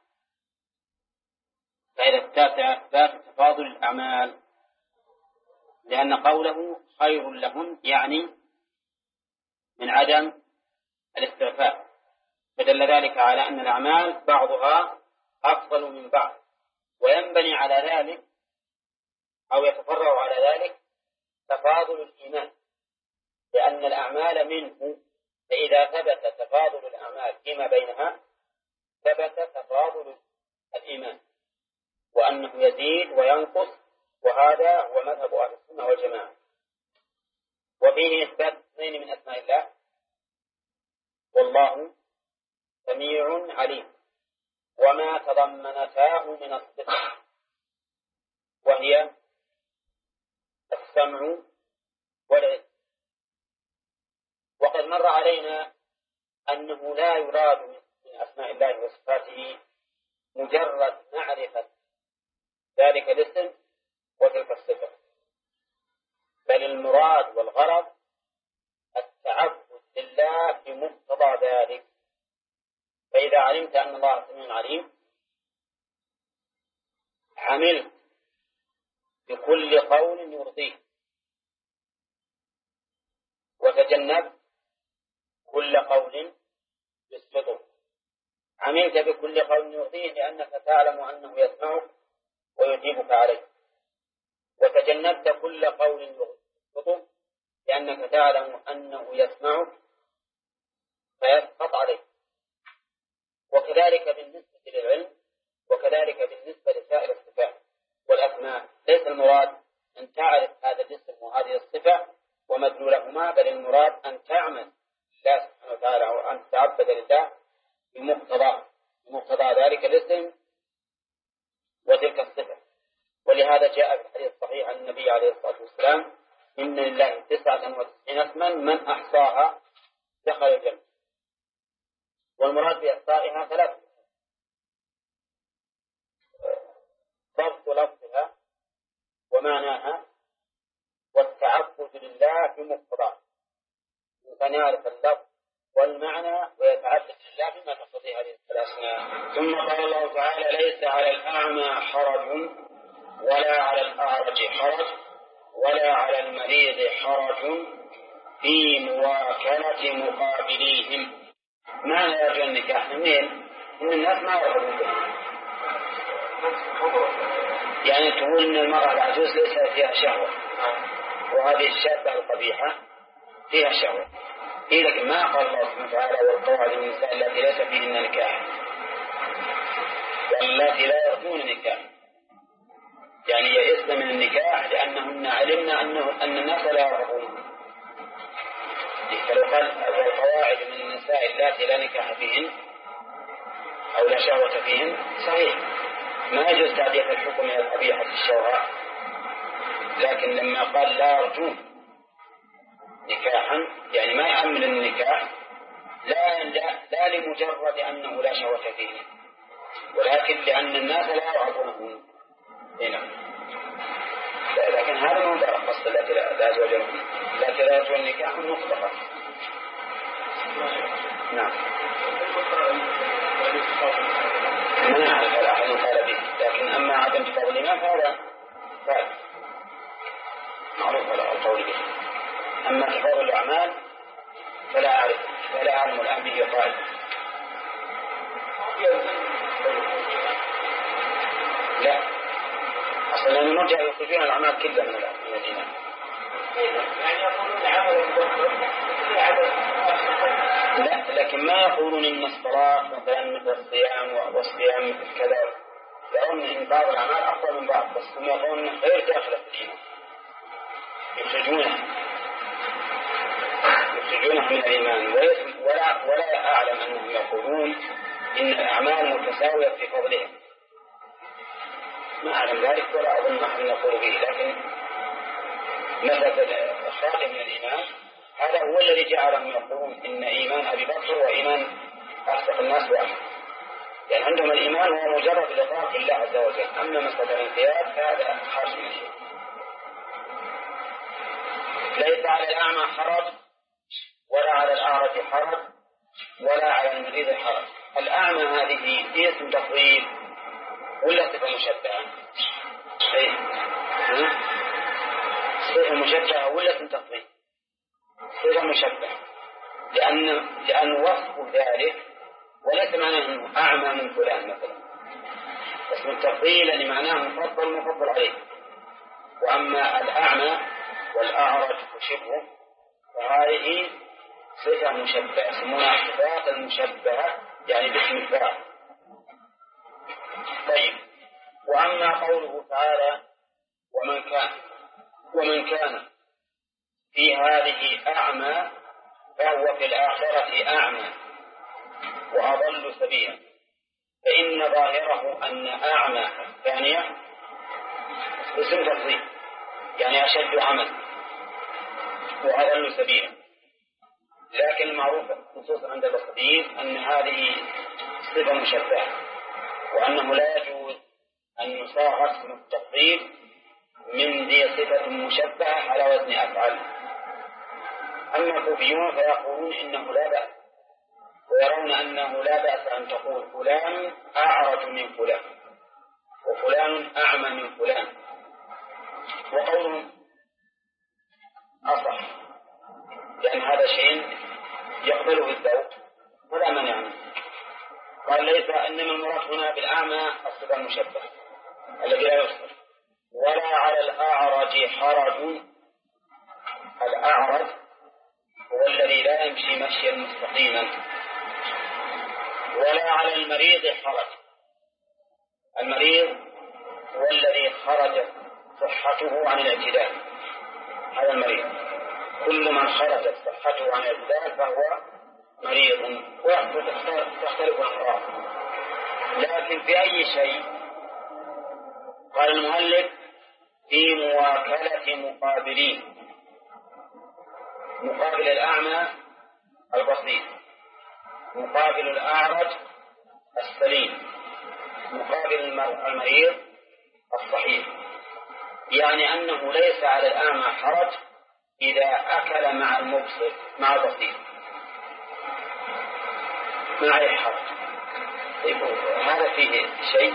A: فإذا إثبات تفاضل الأعمال لأن قوله خير لهن يعني من عدم الاستغفار، فدل ذلك على أن الأعمال بعضها أفضل من بعض، وينبني على ذلك أو يتفرع على ذلك تفاضل الإيمان، لأن الأعمال منه، فإذا ثبت تفاضل الأعمال فيما بينها ثبت تفاضل الإيمان وأنه يزيد وينقص، وهذا هو مذهب أهل السنة والجماعة. وفيه إثبات اثنين من أسماء الله، والله سميع عليم، وما تضمنتاه من الصدق، وهي السمع والعلم. وقد مر علينا أنه لا يراد من أسماء الله وصفاته مجرد معرفة ذلك الاسم وتلك الصفة، بل المراد والغرض التعبد لله بمقتضى ذلك. فإذا علمت أن الله سميع عليم عملت بكل قول يرضيه، وتجنب كل قول يسقطه. عملت بكل قول يرضيه لأنك تعلم أنه يسمعك ويجيبك عليه، وتجنبت كل قول يسقطه لأنك تعلم أنه يسمعك فيسقط عليه. وكذلك بالنسبة للعلم، وكذلك بالنسبة لسائر الصفات والأسماء، ليس المراد أن تعرف هذا الاسم وهذه الصفة ومدلولهما، بل المراد أن تعمل الله سبحانه وتعالى وأن تتعبد لله بمقتضى ذلك الاسم وتلك الصفة. ولهذا جاء في الحديث الصحيح عن النبي عليه الصلاة والسلام إن لله 99 اسما من أحصاها دخل الجنة. والمراد بإحصائها ثلاثة: ضبط لفظها ومعناها والتعبد لله بمقتضاه، فأن يعرف اللفظ والمعنى ويتعبد لله بما تقتضيه هذه الأسماء. ثم قال الله تعالى ليس على الأعمى حرج ولا على الأعرج حرج ولا على المريض حرج في مواكبة شهوة مقابليهم. ما يرجو النكاح منين؟ إن الناس ما يرغبون به. يعني تقول إن المرأة العجوز ليس فيها شهوة، وهذه الشابة القبيحة فيها شهوة. لكن ما قال الله سبحانه وتعالى والقواعد من النساء التي ليس فيهن نكاح، واللاتي لا يرجون نكاح، يعني يئسن من النكاح لأنهن علمنا أن الناس لا يرغبون. فلو قال القواعد من النساء التي لا نكاح فيهن أو لا شهوة فيهن صحيح، ما يجوز تعديل الحكم من القبيحة الشوهاء، لكن لما قال لا يرجون نكاحا يعني ما يأمن النكاح، لا لمجرد أنه لا شهوة فيه، ولكن لأن الناس لا يرغبونه هنا. لكن هذا ما هو قصد التي لا زوج لهم، التي لا يرجون النكاح مطلقا. نعم. ما نعرف على أحد قال به، لكن أما عدم كتاب الإمام فهذا ثابت معروف على القول به. أما كتاب الأعمال فلا أعلم الآن به قائل. لا، أصلا نرجع يخرجون الأعمال كلها من الإمام.
B: يعني يقولون عمل
A: لا، لكن ما يقولون إن الصلاة مثلا مثل الصيام والصيام مثل كذا، يقولون إن بعض الأعمال أفضل من بعض، بس هم يقولون غير داخلة في الإيمان، يخرجونها من الإيمان. ولا أعلم أنهم يقولون إن الأعمال متساوية في فضلها، ما أعلم ذلك ولا أظن أن نقول به. لكن مثل إخراج من الإيمان هذا هو الذي جعلهم يقولون إن إيمان أبي بكر وإيمان أصدق الناس واحد، يعني عندهم الإيمان هو مجرد لقاء الله عز وجل. أما مسألة الانقياد فهذا خارج من شيء. ليس على الأعمى حرج ولا على الأعرج حرج ولا على المريض حرج. الأعمى هذه اسم تفضيل ولا صفة مشبهة؟ صفة مشبهة ولا اسم تفضيل؟ صفة مشبهة، لأن وصف ذلك وليس معناه أنه أعمى من فلان مثلا. اسم التفضيل يعني معناه مفضل عليه. وأما الأعمى والأعرج وشبهه فهذه صفة مشبهة، يسمونها الصفات المشبهة يعني باسم الفاعل. طيب، وأما قوله تعالى ومن كان في هذه أعمى فهو في الآخرة أعمى وأضل سبيلا، فإن ظاهره أن أعمى الثانية اسم تفضيل يعني أشد عمل وأضل سبيلا. لكن المعروف خصوصا عند البصريين أن هذه صفة مشبهة، وأنه لا يجوز أن يصاغ اسم التفضيل من ذي صفة مشبهة على وزن أفعل. أما الكوفيون فيقولون إنه لا بأس، ويرون أنه لا بأس أن تقول فلان أعرج من فلان وفلان أعمى من فلان، وقولهم أصح لأن هذا شيء يقبله الذوق ولا من يعني. قال ليس إنما المراد هنا بالأعمى الصفة المشبهة الذي لا يصبر. ولا على الأعرج حرج، الأعرج هو الذي لا يمشي مشيا مستقيما. ولا على المريض حرج، المريض هو الذي خرجت صحته عن الاعتدال، هذا المريض. كل من خرجت صحته عن الاعتدال فهو مريض، وتختلف الأمراض. لكن في أي شيء؟ قال المؤلف في مواكلة مقابلين، مقابل الأعمى البصير، مقابل الأعرج السليم، مقابل المريض الصحيح. يعني أنه ليس على الأعمى حرج إذا أكل مع المبصر مع البصير، ما عليه حرج. هذا فيه شيء؟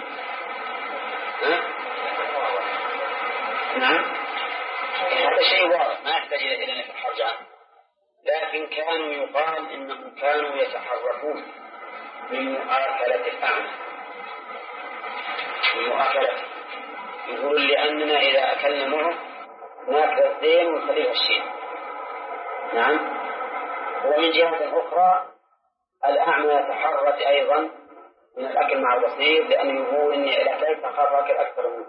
A: نعم، هذا شيء واضح ما يحتاج إلى نفي الحرج عنه. ولكن كانوا يقال إنهم كانوا يتحركون من مؤاكلة الأعمى، من مؤاكلة، يقول لأننا إذا أكلنا معه ناكل الزين ونخليه الشيء. نعم. ومن جهة أخرى الأعمى يتحرك أيضا من الأكل مع البصير، لأنه يقول إني إذا أكلت أخاف أكل أكثر منه.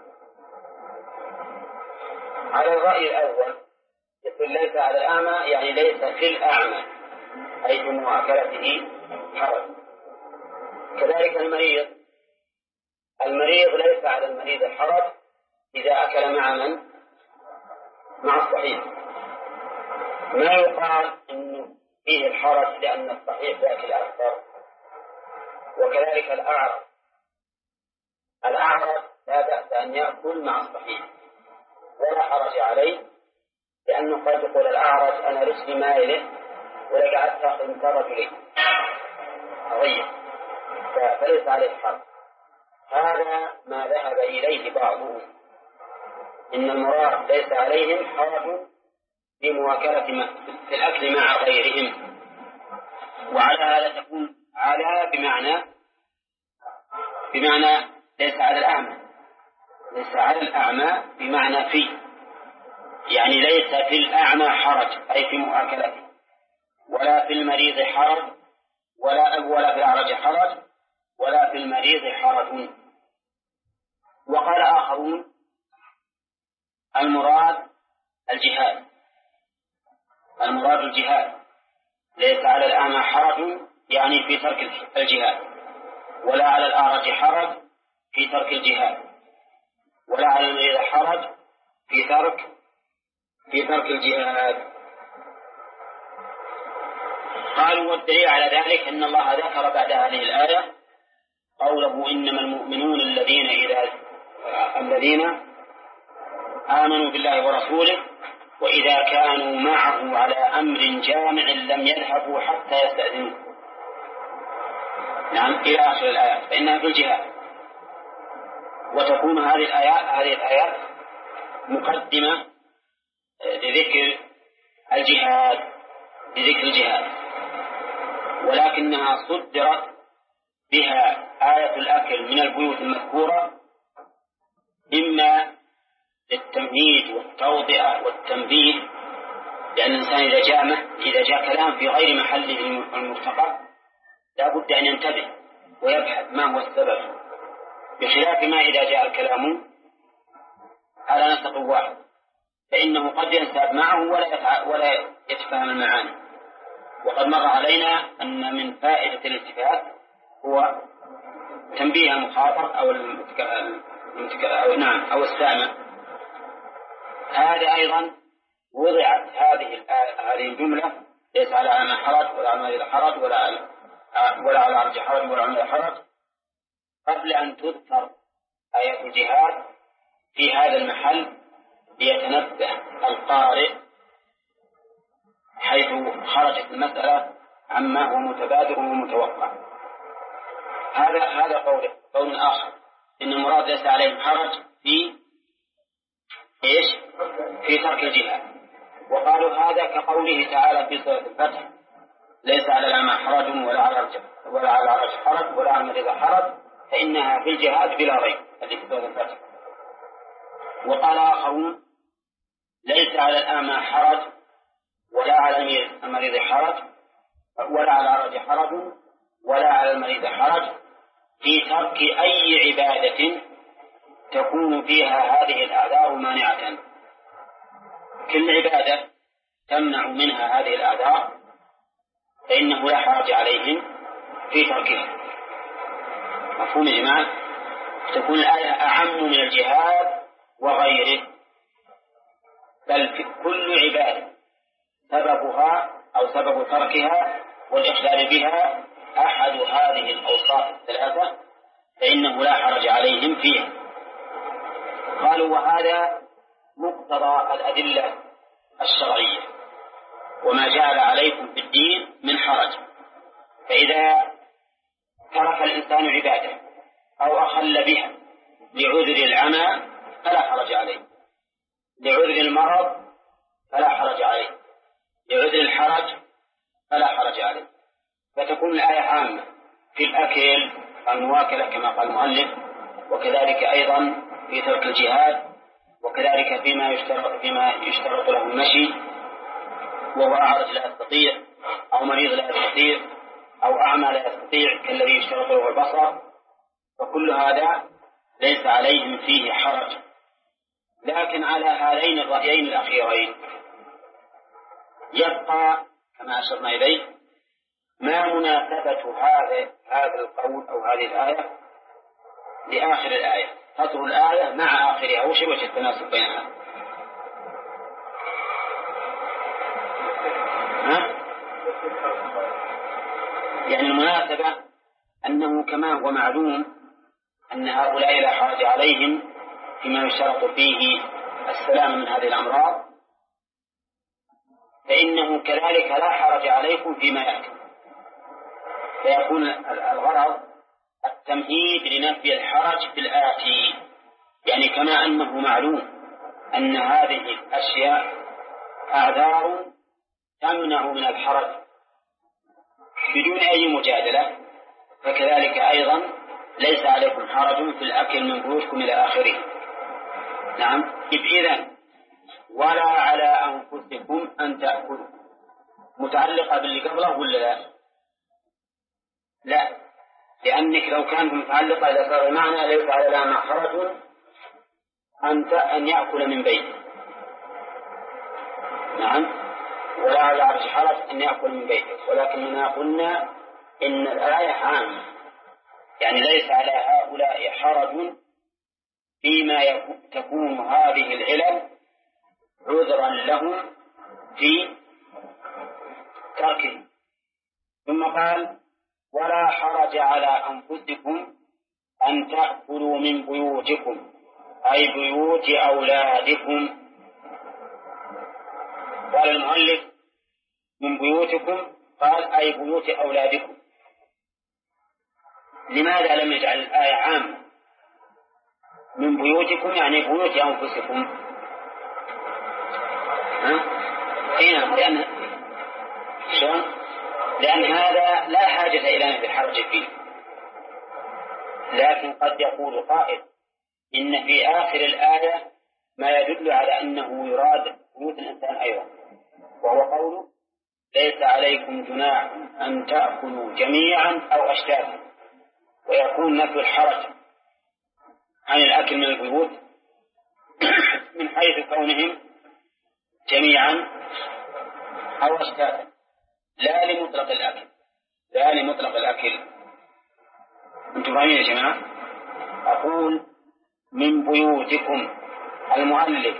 A: على الرأي الأول يقول ليس على الأعمى يعني ليس في الأعمى أي في مؤاكلته حرج. كذلك المريض ليس على المريض الحرج إذا أكل مع من؟ مع الصحيح. ما يقال إنه فيه الحرج لأن الصحيح يأكل أكثر. وكذلك الأعرج لا بأس أن يأكل مع الصحيح ولا حرج عليه، لأنه قد يقول الأعرج أنا رسلي مائله ولا قعدت تأخذ من رجلين أضيع، فليس عليه حرج. هذا ما ذهب إليه بعضهم، إن المراد ليس عليهم حرج في مواكلة في الأكل مع غيرهم. وعلى هذا تكون على بمعنى ليس على الأعمى، ليس على الأعمى بمعنى في، يعني ليس في الأعمى حرج أي في مؤاكلته، ولا في المريض حرج، ولا في الأعرج حرج، ولا في المريض حرج. وقال آخرون المراد الجهاد، ليس على الأعمى حرج يعني في ترك الجهاد، ولا على الأعرج حرج في ترك الجهاد، ولا على المريض حرج في ترك الجهاد. قالوا والدليل على ذلك أن الله ذكر بعد هذه الآية قوله إنما المؤمنون الذين آمنوا بالله ورسوله وإذا كانوا معه على أمر جامع لم يذهبوا حتى يستأذنوه. نعم إلى آخر الآيات، فإنها في الجهاد. وتكون هذه الآيات مقدمة لذكر الجهاد، ولكنها صدرت بها آية الأكل من البيوت المذكورة إما للتمهيد والتوضئة والتنبيه، لأن الإنسان إذا جاء كلام في غير محله المرتقى لا بد أن ينتبه ويبحث ما هو السبب، بخلاف ما إذا جاء الكلام على نسق واحد فإنه قد ينساب معه ولا يتفهم المعاني. وقد مر علينا أن من فائدة الالتفات هو تنبيه المخاطب أو السامع. هذا أيضا وضعت هذه الجملة ليس على أعمى حرج ولا على مريض حرج ولا على أعرج حرج ولا على حرج قبل أن تذكر آية الجهاد في هذا المحل، ليتنبه القارئ حيث خرجت المسألة عما هو متبادر ومتوقع. هذا قول آخر إن المراد ليس عليهم حرج في ترك الجهاد. وقالوا هذا كقوله تعالى في سورة الفتح ليس على الأعمى حرج ولا على الأعرج حرج ولا على المريض حرج، فإنها في الجهاد بلا ريب التي في سورة الفتح. وقال آخرون ليس على الأعمى حرج ولا على المريض حرج ولا على الأعرج حرج ولا على المريض حرج في ترك أي عبادة تكون فيها هذه الأعذار مانعة. كل عبادة تمنع منها هذه الأعذار فإنه لا حرج عليهم في تركها. مفهوم يا جماعة؟ تكون الآية أعم من الجهاد وغيره، بل في كل عبادة سببها أو سبب تركها والإخلال بها أحد هذه الأوصاف الثلاثة فإنه لا حرج عليهم فيها. قالوا وهذا مقتضى الأدلة الشرعية وما جعل عليكم في الدين من حرج. فإذا ترك الإنسان عبادة أو أخل بها لعذر العمى فلا حرج عليه، لعذر المرض فلا حرج عليه، لعذر الحرج فلا حرج عليه. فتكون الآية عامة في الأكل المواكلة كما قال المؤلف، وكذلك أيضا في ترك الجهاد، وكذلك فيما يشترط له المشي وهو أعرج لا يستطيع، أو مريض لا يستطيع، أو أعمى لا يستطيع كالذي يشترط له البصر، فكل هذا ليس عليهم فيه حرج. لكن على هذين الرأيين الأخيرين يبقى كما أشرنا إليه ما مناسبة هذا القول أو هذه الآية لآخر الآية، سطر الآية مع آخرها، وجه التناسب بينها. يعني المناسبة أنه كما هو معلوم أن هؤلاء لا حرج عليهم فيما يشترط فيه السلام من هذه الأمراض، فإنه كذلك لا حرج عليكم فيما يأتي، فيكون الغرض التمهيد لنفي الحرج في الآتي. يعني كما أنه معلوم أن هذه الأشياء أعذار تمنع من الحرج بدون أي مجادلة، فكذلك أيضا ليس عليكم حرج في الأكل من بيوتكم إلى آخره. نعم. إذن ولا على أنفسكم أن تأكلوا متعلقة باللي قبله ولا لا؟ لا، لأنك لو كانت متعلقة إذا صار المعنى ليس على لا حرج أن يأكل من بيته. نعم. ولا على عرش حرج أن يأكل من بيته، ولكننا قلنا إن الآية عامة، يعني ليس على هؤلاء حرج فيما تكون هذه العلل عذرا لهم في تركه. ثم قال ولا حرج على أنفسكم أن تأكلوا من بيوتكم، أي بيوت أولادكم. قال المؤلف من بيوتكم، قال أي بيوت أولادكم. لماذا لم يجعل الآية عامة؟ من بيوتكم يعني بيوت أنفسكم. لأن هذا لا حاجة إلى نفي الحرج فيه. لكن قد يقول قائل إن في آخر الآية ما يدل على أنه يراد بيوت الإنسان أيضا، وهو قوله ليس عليكم جناح أن تأكلوا جميعا أو أشتاتا، ويكون نفي الحرج عن الأكل من البيوت من حيث كونهم جميعا أو أشتاتا، لا لمطلق الأكل. أنتم فاهمين يا جماعة؟ أقول من بيوتكم، المؤلف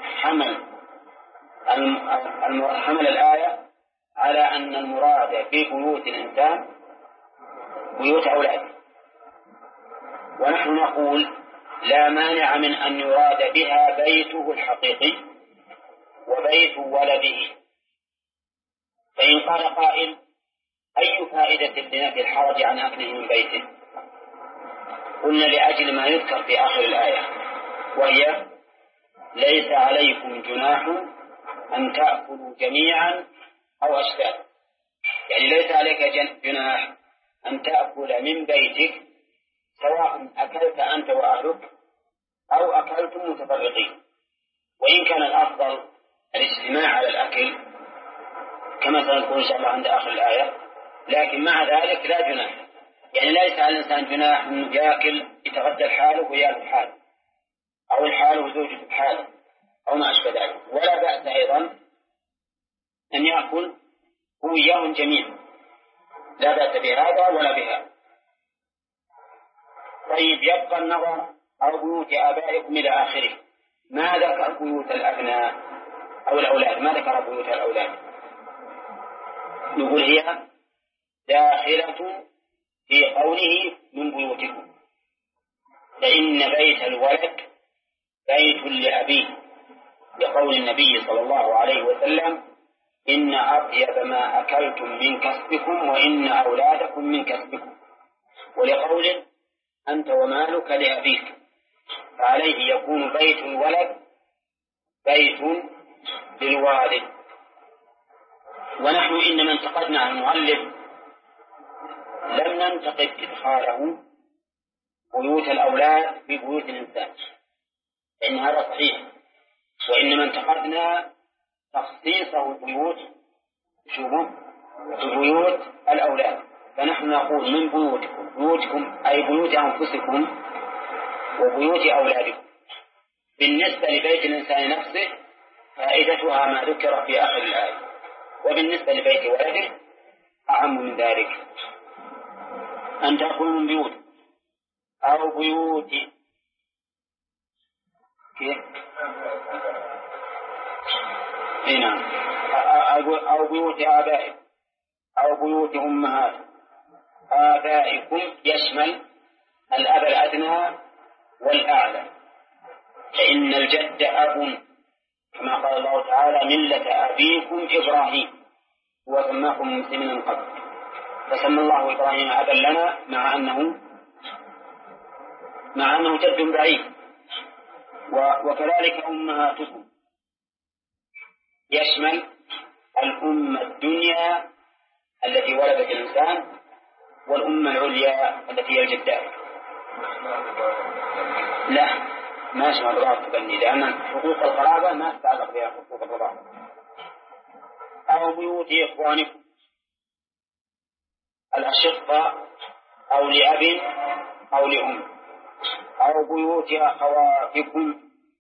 A: حمل الآية على أن المراد في بيوت الإنسان بيوت أولاده، ونحن نقول لا مانع من أن يراد بها بيته الحقيقي وبيت ولده. فإن قال قائل أي فائدة لنفي الحرج عن أكله من بيته؟ قلنا لأجل ما يذكر في آخر الآية، وهي ليس عليكم جناح أن تأكلوا جميعا أو أشتاتا، يعني ليس عليك جناح أن تأكل من بيتك سواء أكلت أنت وأهلك أو أكلتم متفرقين، وإن كان الأفضل الاجتماع على الأكل كما سنقول إن شاء الله عند آخر الآية، لكن مع ذلك لا جناح، يعني ليس على الإنسان جناح أن يأكل يتغدى الحاله ويأكل الحاله، أو الحاله وزوجته الحاله، أو ما أشبه ذلك. ولا بأس أيضا أن يأكل هو إياهم جميعا، لا بأس بهذا ولا بهذا. طيب يبقى النظر على بيوت آبائكم إلى آخره. ما ذكر بيوت الأبناء أو الأولاد؟ ما ذكر بيوت الأولاد؟ نقول هي داخلة في قوله من بيوتكم، فإن بيت الولد بيت لأبيه، لقول النبي صلى الله عليه وسلم إن أطيب ما أكلتم من كسبكم وإن أولادكم من كسبكم، ولقول أنت ومالك لأبيك، فعليه يكون بيت الولد بيت للوالد. ونحن إنما انتقدنا عن المؤلف، لم ننتقد إدخاله بيوت الأولاد في بيوت الإنسان، إن هذا صحيح، وإنما انتقدنا تخصيصه البيوت ببيوت الأولاد. فنحن نقول من بيوتكم أي بيوت أنفسكم وبيوت أولادكم. بالنسبة لبيت الإنسان نفسه فائدتها ما ذكر في آخر الآية، وبالنسبة لبيت ولده أعم من ذلك، أن تأكلوا من بيوت أو بيوت نعم أو بيوت آبائكم أو بيوت أمهات آبائكم، يشمل الأب الأدنى والأعلى، فإن الجد أب، كما قال الله تعالى ملة أبيكم إبراهيم وسماكم مسلمين من قبل، فسمى الله إبراهيم أبا لنا مع أنه جد بعيد. وكذلك أمهاتكم يشمل الأمة الدنيا التي ولدت الإنسان والأمة العليا التي هي الجدات. لا، ما يشمل الرضاعة التبني، لأن حقوق القرابة ما تتعلق بها حقوق الرضاعة. أو بيوت إخوانكم الأشقة أو لأب أو لأم، أو بيوت أخواتكم،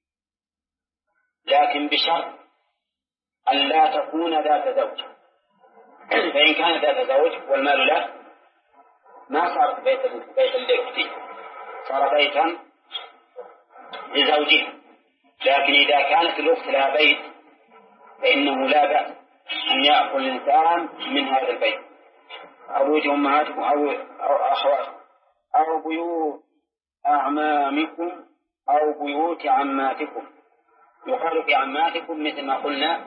A: لكن بشرط أن لا تكون ذات زوج. فإن كانت ذات زوج والمال له ما صار بيت الأخت، صار بيتا لزوجها. لكن إذا كانت الأخت لها بيت فإنه لا بأس أن يأكل الإنسان من هذا البيت، أو بيوت أمهاتكم أو أخواتكم أو بيوت أعمامكم أو بيوت عماتكم. يقال في عماتكم مثل ما قلنا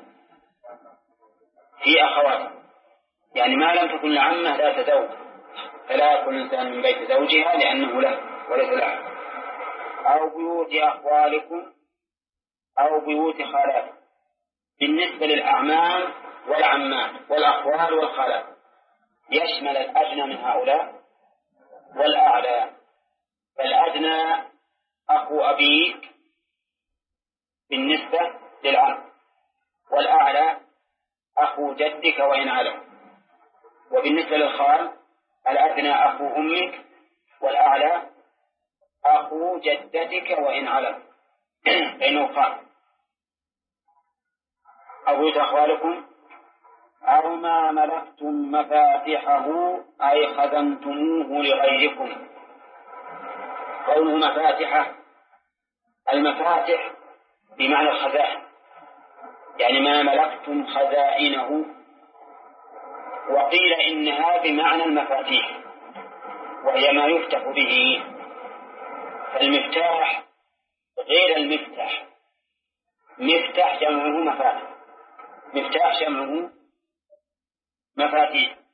A: في أخواتكم، يعني ما لم تكن لعمة ذات زوج فلا يأكل الإنسان من بيت زوجها لأنه له وليس لها. أو بيوت أخوالكم أو بيوت خالاتكم. بالنسبة للأعمام والعمات والأخوال والخالات يشمل الأدنى من هؤلاء والأعلى. فالأدنى أخو أبيك بالنسبة للعم، والأعلى أخو جدك وإن علم. وبالنسبة للخال الأدنى أخو أمك والأعلى أخو جدتك وإن علم، فإنه خال. أو بيوت أخوالكم أو ما ملكتم مفاتحه أي خزنتموه لغيركم. قوله مفاتحه، المفاتح بمعنى الخزائن، يعني ما ملكتم خزائنه. وقيل إنها بمعنى المفاتيح وهي ما يفتح به. المفتاح غير المفتاح، مفتاح جمعه مفاتح، مفتاح جمعه مفاتيح.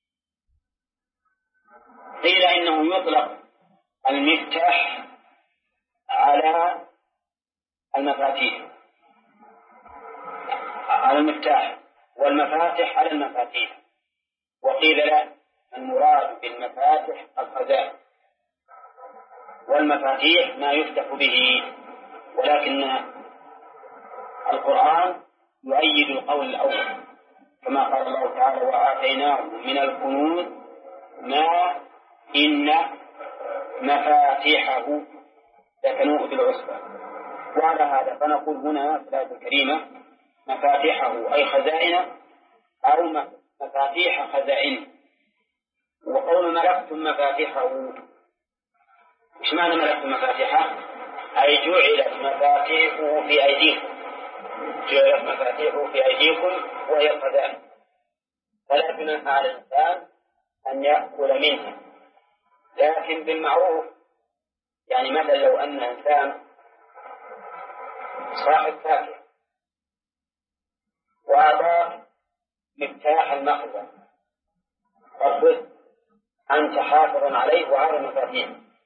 A: قيل إنه يطلق المفتاح على المفاتيح، على المفتاح، والمفاتح على المفاتيح. وقيل لا، المراد بالمفاتح الخزائن، والمفاتيح ما يفتح به. ولكن القرآن يؤيد القول الأول، كما قال الله تعالى وآتيناه من الكنوز ما إن مفاتيحه لتنوء بالعصبة. وعلى هذا فنقول هنا في الآية الكريمة مفاتيحه أي خزائنه أو مفاتيح خزائنه. وقول ملكتم مفاتيحه، إيش معنى ملكتم مفاتيحه؟ أي جعلت مفاتيحه في أيديكم، جعلت مفاتيحه في أيديكم وهي الخزائن، فلا جناح على الإنسان أن يأكل منها، لكن بالمعروف. يعني مثلا لو أن إنسان صاحب فاكهة وأعطاك مفتاح المخزن، أخذ أنت حافظ عليه وعلى مفاتيح،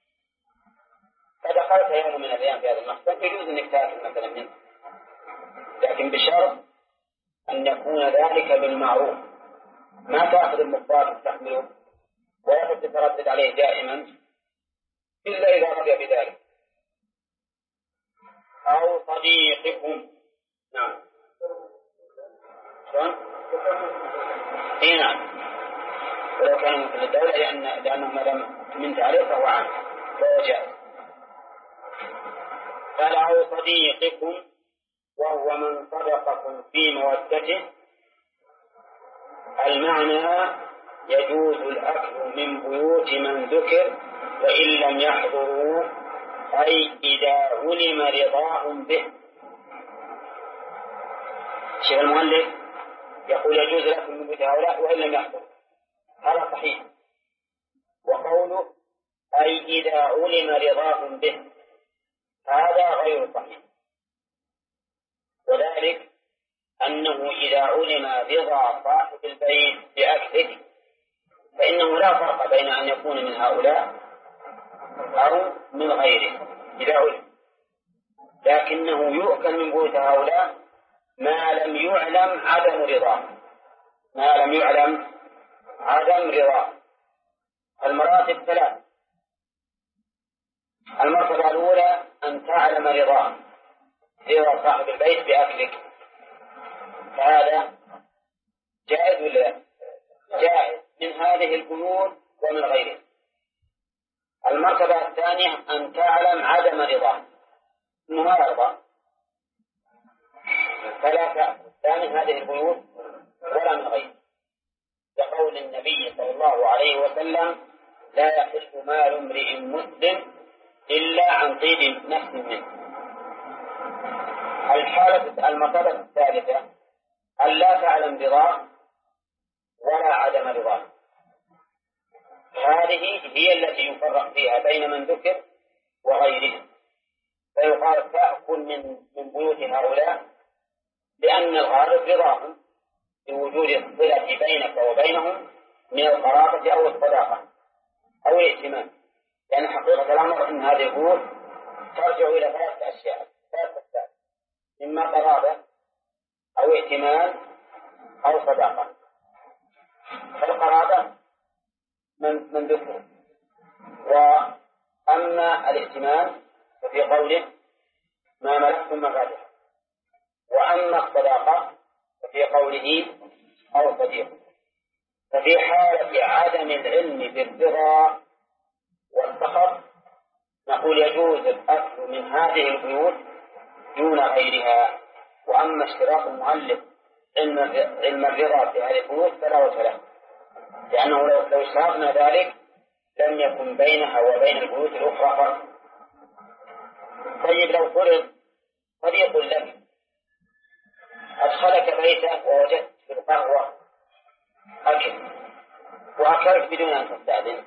A: فدخلت يوم من الأيام في هذا المخزن يجوز أنك تأكل مثلا منه، لكن بشرط أن يكون ذلك بالمعروف، ما تأخذ المضطر تحمله ولا تتردد عليه دائما إلا إذا رضي بذلك. أو صديقكم. نعم. شلون؟ إيه نعم. ولو كان ممكن الدولة لأنه ما دام منت عليه فهو عام فهو جائز. قال أو صديقكم وهو من صدقكم في مودته. المعنى يجوز الأكل من بيوت من ذكر وإن لم يحضروا، أي إذا علم رضاهم به. شيخ المؤلف يقول يجوز لكم من بيوت هؤلاء وإن لم يحضروا، هذا صحيح. وقوله أي إذا علم رضاهم به هذا غير صحيح، وذلك أنه إذا علم رضا صاحب البيت بأكله فإنه لا فرق بين أن يكون من هؤلاء أو من غيره إذا علم، لكنه يؤكل من بيوت هؤلاء ما لم يعلم عدم رضاه، ما لم يعلم عدم رضاه. المراتب ثلاث: المرتبة الأولى أن تعلم رضا صاحب البيت بأكلك، فهذا جائز ولا جائز من هذه البيوت ومن غيرها. المرتبة الثانية أن تعلم عدم رضاه، إنه ما يرضى، فلا تأكل من هذه البيوت ولا من غيرها، لقول النبي صلى الله عليه وسلم: لا يحل مال امرئ مسلم إلا عن طيب نفس منه. المرتبة الثالثة أن لا تعلم رضاه ولا عدم رضاه، هذه هي التي يفرق فيها بين من ذكر وغيره، فيقال تأكل من بيوت هؤلاء لأن الغالب رضاهم بوجود الصلة بينك وبينهم من القرابة أو الصداقة أو الائتمان، لأن حقيقة الأمر أن هذه البيوت ترجع إلى ثلاثة أشياء: إما قرابة أو ائتمان أو صداقة. فالقرابة من ذكر، وأما الائتمان ففي قوله ما ملكتم مفاتحه، وأما الصداقة ففي قوله أو صديق. ففي حالة عدم العلم بالرضا والسخط نقول يجوز الأكل من هذه البيوت دون غيرها. وأما اشتراط المؤلف علم الرضا في هذه البيوت فلا وجه له، لأنه لو اشترطنا ذلك لم يكن بينها وبين البيوت الأخرى فرق. طيب لو فرض صديق لك أدخلك بيته ووجدت في القهوة أكل وأكلت بدون أن تستأذن،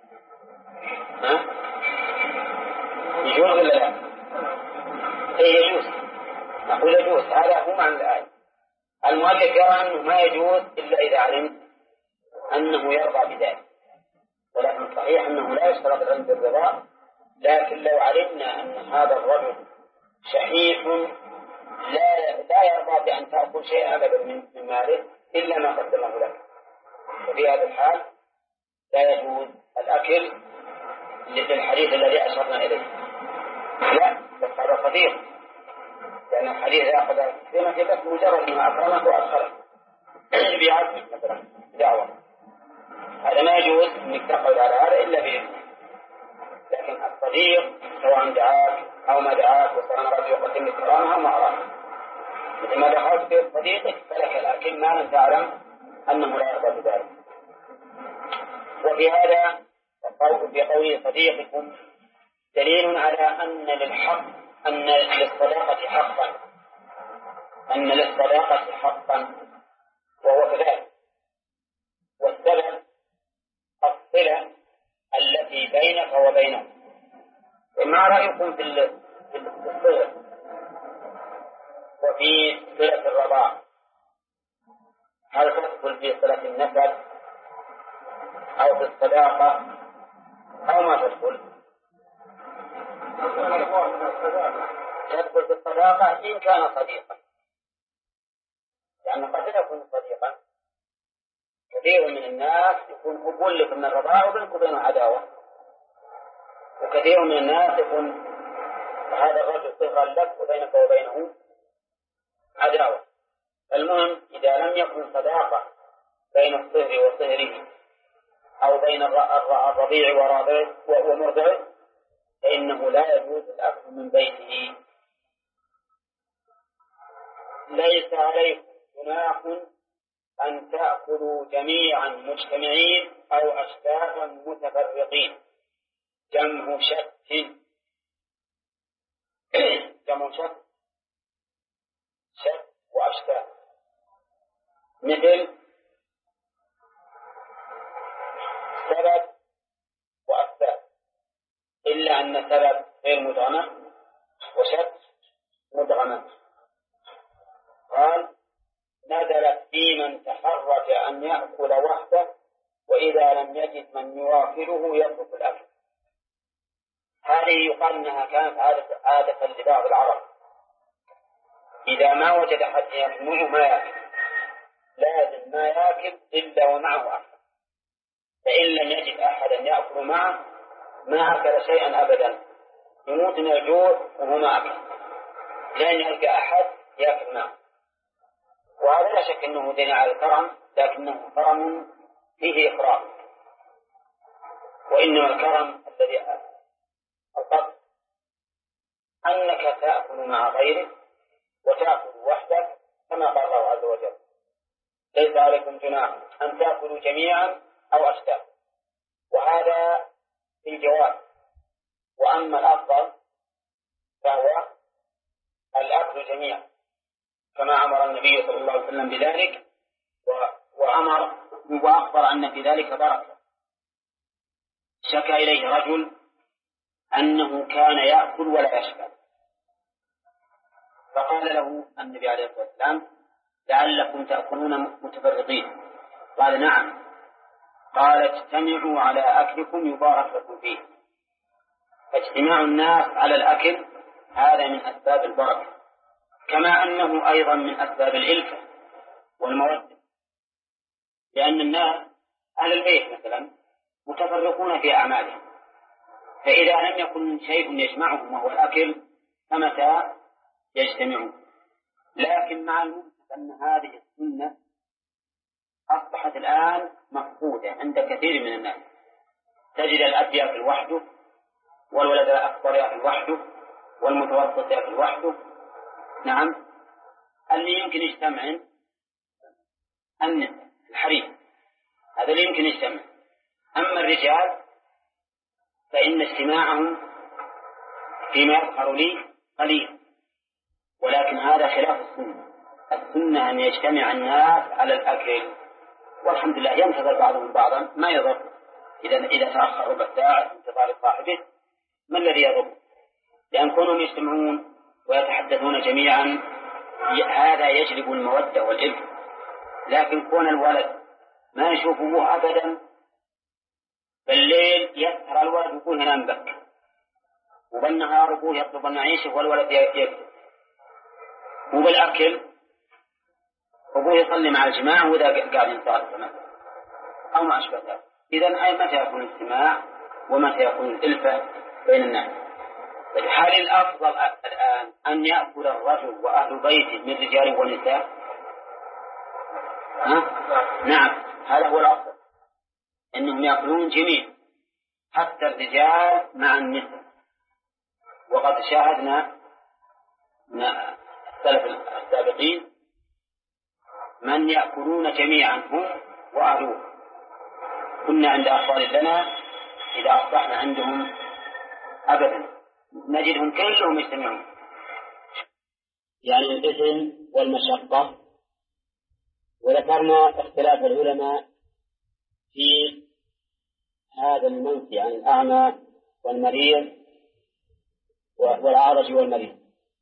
A: يجوز ولا لا؟ يجوز، نقول يجوز. هذا هو معنى الآية. المؤلف يرى أنه ما يجوز إلا إذا علم أنه يرضى بذلك، ولكن صحيح أنه لا يشترط العلم بالرضا، لكن لو علمنا أن هذا الرجل شحيح لا يرضى بأن تأكل شيئا أبدا من ماله إلا ما قدمه لك، وفي هذا الحال لا يجوز الأكل للحديث الذي أشرنا إليه. لا، بس هذا صديق، لأن الحديث يأخذ فيما في بس مجرد ما أكرمك وأدخلك بيعزمك مثلا دعوة، هذا ما يجوز أنك تقعد على هذا إلا بإذنه. لكن الصديق سواء دعاك أو ما دعاك وصار رجل يقدم الكرامة أو ما أراد، مثل ما دخلت في صديقك فلك الأكل ما لم تعلم أنه لا يرضى بذلك. وفي هذا في قوله صديقكم دليل على أن للصداقة حقا، وهو كذلك. والسبب الصلة التي بينك وبينه. ما رأيكم في الصلة وفي صلة الرضاع؟ هل تدخل في صلة النسب أو في الصداقة أو ما تدخل؟ تدخل في الصداقة إن كان صديقا، لأن قد يكون صديقا. كثير من الناس يكون أب لك من الرضاعة وبينك وبينه عداوة، وكثير من الناس يكون هذا الرجل صهرا لك وبينك وبينه عداوة. المهم إذا لم يكن صداقة بين الصهر وصهره أو بين الرضيع ومرضعه فإنه لا يجوز الأكل من بيته. ليس عليكم جناح أن تأكلوا جميعا مجتمعين أو أشتاتا متفرقين. جمع شت جمع شت وأشتات، مثل سبب وأسباب، إلا أن سبب غير مدغمة وشت مدغمة. قال نزلت في من تحرج أن يأكل وحده وإذا لم يجد من يواكله يترك الأكل. هذه يقال أنها كانت عادة لبعض العرب، إذا ما وجد أحد يمنعه ما يأكل، لازم ما يأكل إلا ومعه أكل، فإن لم يجد أحدا يأكل معه ما أكل شيئا أبدا، يموت من الجوع وهو ما أكل، لأن يلقى أحد يأكل معه. وهذا لا شك أنه دين على الكرم، لكنه كرم فيه إكرام، وإنما الكرم الذي القصد أنك تأكل مع غيرك وتأكل وحدك كما قال الله عز وجل ليس عليكم جناح أن تأكلوا جميعا أو أشتاتا، وهذا في الجواز. وأما الأفضل فهو الأكل جميعا كما أمر النبي صلى الله عليه وسلم بذلك، وأمر وأخبر أن في ذلك بركة. شكى إليه رجل أنه كان يأكل ولا يشبع، فقال له النبي عليه الصلاة والسلام لعلكم تأكلون متفرقين. قال نعم. قال اجتمعوا على أكلكم يبارك لكم فيه. فاجتماع الناس على الأكل هذا من أسباب البركة، كما أنه أيضا من أسباب الإلفة والمودة، لأن الناس أهل البيت مثلا متفرقون في أعمالهم، فإذا لم يكن شيء يجمعهم وهو الأكل فمتى يجتمعون. لكن مع المؤسف أن هذه السنة أصبحت الآن مفقودة عند كثير من الناس. تجد الأب يأكل وحده، والولد الأكبر يأكل وحده، والمتوسط يأكل وحده. نعم، اللي يمكن يجتمع النساء الحريم، هذا اللي يمكن يجتمع. أما الرجال فإن اجتماعهم فيما يظهر لي قليل، ولكن هذا خلاف السنة. السنة أن يجتمع الناس على الأكل، والحمد لله ينتظر بعضهم بعضا، ما يضر. إذا تأخر ربع ساعة في انتظار صاحبه ما الذي يضر؟ لأن كونهم يجتمعون ويتحدثون جميعا هذا يجلب المودة والإلف. لكن كون الولد ما يشوف أبوه أبدا، بالليل يسهر الولد يقول ينام بك، وبالنهار أبوه يطلب المعيشة والولد يكتب، وبالأكل أبوه يصلي مع الجماعة وإذا قاعد ينصار كمان أو ما أشبه ذلك. إذن أي متى يكون الاجتماع ومتى يكون الإلفة بين الناس؟ هل الأفضل الآن أن يأكل الرجل وأهل بيته من رجال ونساء؟ نعم، هذا هو الأفضل، إنهم يأكلون جميع حتى الرجال مع النساء. وقد شاهدنا السلف السابقين من يأكلون جميعا هم وأهلهم. كنا عند أخوان لنا إذا أصبحنا عندهم أبدا نجدهم كلهم يجتمعون. يعني الإثم والمشقة. وذكرنا اختلاف العلماء في هذا المنفي عن الأعمى والمريض والأعرج والمريض،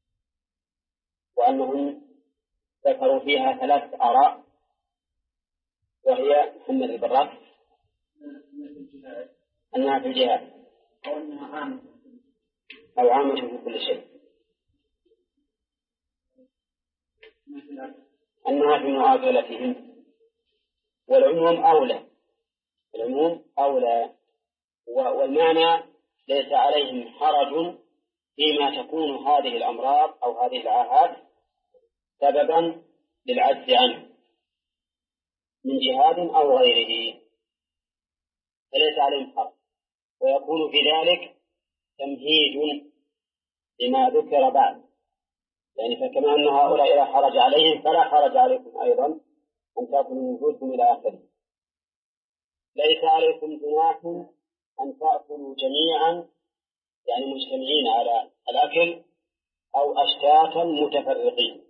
A: وأنهم ذكروا فيها 3 آراء، وهي محمد البراك أنها في الجهاد أو عامة في كل شيء. أنها في مؤاكلتهم، والعموم أولى، العموم أولى. والمعنى ليس عليهم حرج فيما تكون هذه الأمراض أو هذه العاهات سببا للعجز عنه من جهاد أو غيره، فليس عليهم حرج، ويكون في ذلك تمهيد لما ذكر بعد، يعني فكما أن هؤلاء لا حرج عليهم فلا حرج عليكم أيضا أن تأكلوا من وجودكم إلى آخره. ليس عليكم جناح أن تأكلوا جميعا، يعني مجتمعين على الأكل، أو أشتاتا متفرقين.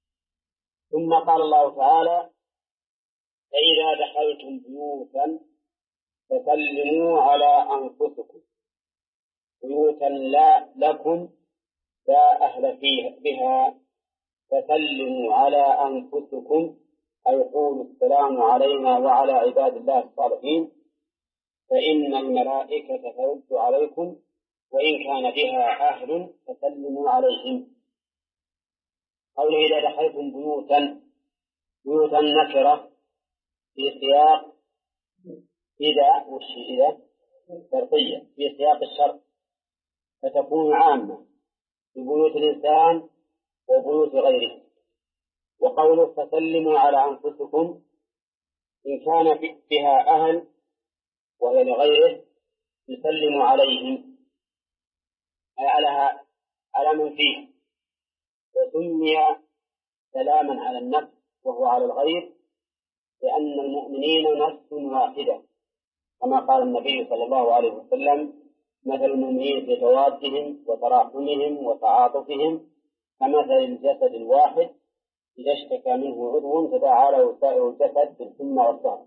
A: ثم قال الله تعالى: فإذا دخلتم بيوتا فسلموا على أنفسكم، بيوتا لا لكم لا أهل بها، فسلموا على أنفسكم، أي قولوا السلام علينا وعلى عباد الله الصالحين، فإن الملائكة ترد عليكم وإن كان بها أهل فسلموا عليهم. قوله إذا دخلتم بيوتا، بيوتا نكرة في سياق إذا شرطية في سياق الشرط، فتكون عامة في بيوت الإنسان وبيوت غيره. وقوله فسلموا على أنفسكم، إن كان بها أهل وهي لغيره يسلموا عليهم، أي على من فيه، وسمي سلاما على النفس وهو على الغير، لأن المؤمنين نفس واحدة، كما قال النبي صلى الله عليه وسلم: مثل المؤمنين في توادهم وتراحمهم وتعاطفهم كمثل الجسد الواحد إذا اشتكى منه عضو تداعى له سائر الجسد بالحمى والسهر.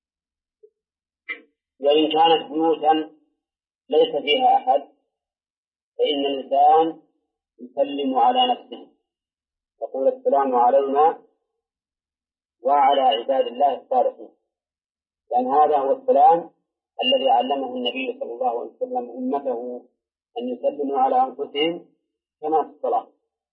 A: وإن كانت بيوتا ليس فيها أحد فإن الإنسان يسلم على نفسه، يقول السلام علينا وعلى عباد الله الصالحين، لأن هذا هو السلام الذي علمه النبي صلى الله عليه وسلم أمته، أن يسلموا على أنفسهم كما في الصلاة.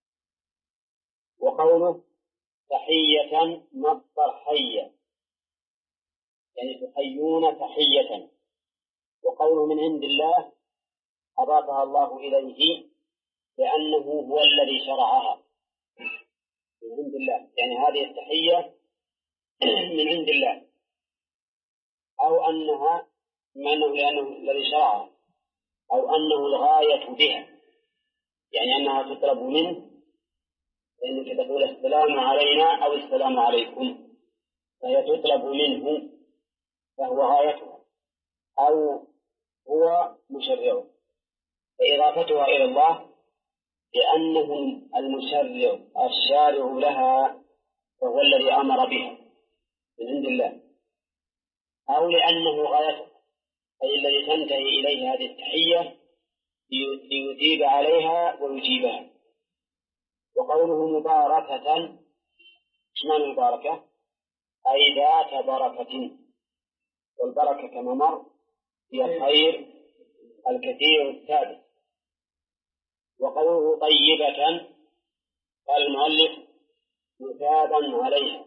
A: وقوله تحية مصدر حية، يعني تحيون تحية. وقوله من عند الله أضافها الله إليه لأنه هو الذي شرعها، من عند الله، يعني هذه التحية من عند الله، أو أنها لأنه الذي شرعها، أو أنه الغاية بها، يعني أنها تطلب منه، لأنك تقول السلام علينا أو السلام عليكم، فهي تطلب منه فهو غايتها، أو هو مشرع، فإضافتها إلى الله لأنه المشرع الشارع لها، فهو الذي أمر بها من عند الله، أو لأنه غايته، أي الذي تنتهي إليه هذه التحية ليجيب عليها ويجيبها. وقوله مباركة، ما المباركة؟ أي ذات بركة، والبركة كما مر هي الخير الكثير الثابت. وقوله طيبة، قال المؤلف مثابا عليها،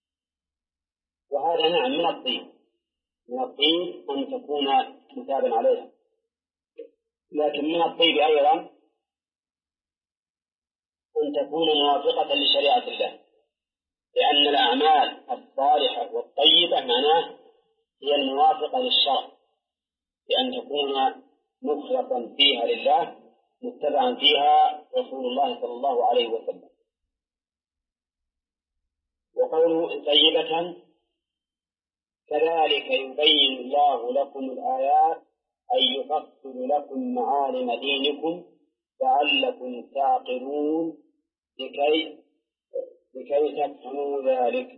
A: وهذا نعم من الطيب، من الطيب أن تكون مثابا عليها، لكن من الطيب أيضا أن تكون موافقة لشريعة الله، لأن الأعمال الصالحة والطيبة معناه هي الموافقة للشرع، بأن تكون مخلصا فيها لله متبعا فيها رسول الله صلى الله عليه وسلم. وقوله طيبة كذلك يبين الله لكم الآيات، أي يفصل لكم معالم دينكم لعلكم تعقلون لكي تفهموا ذلك.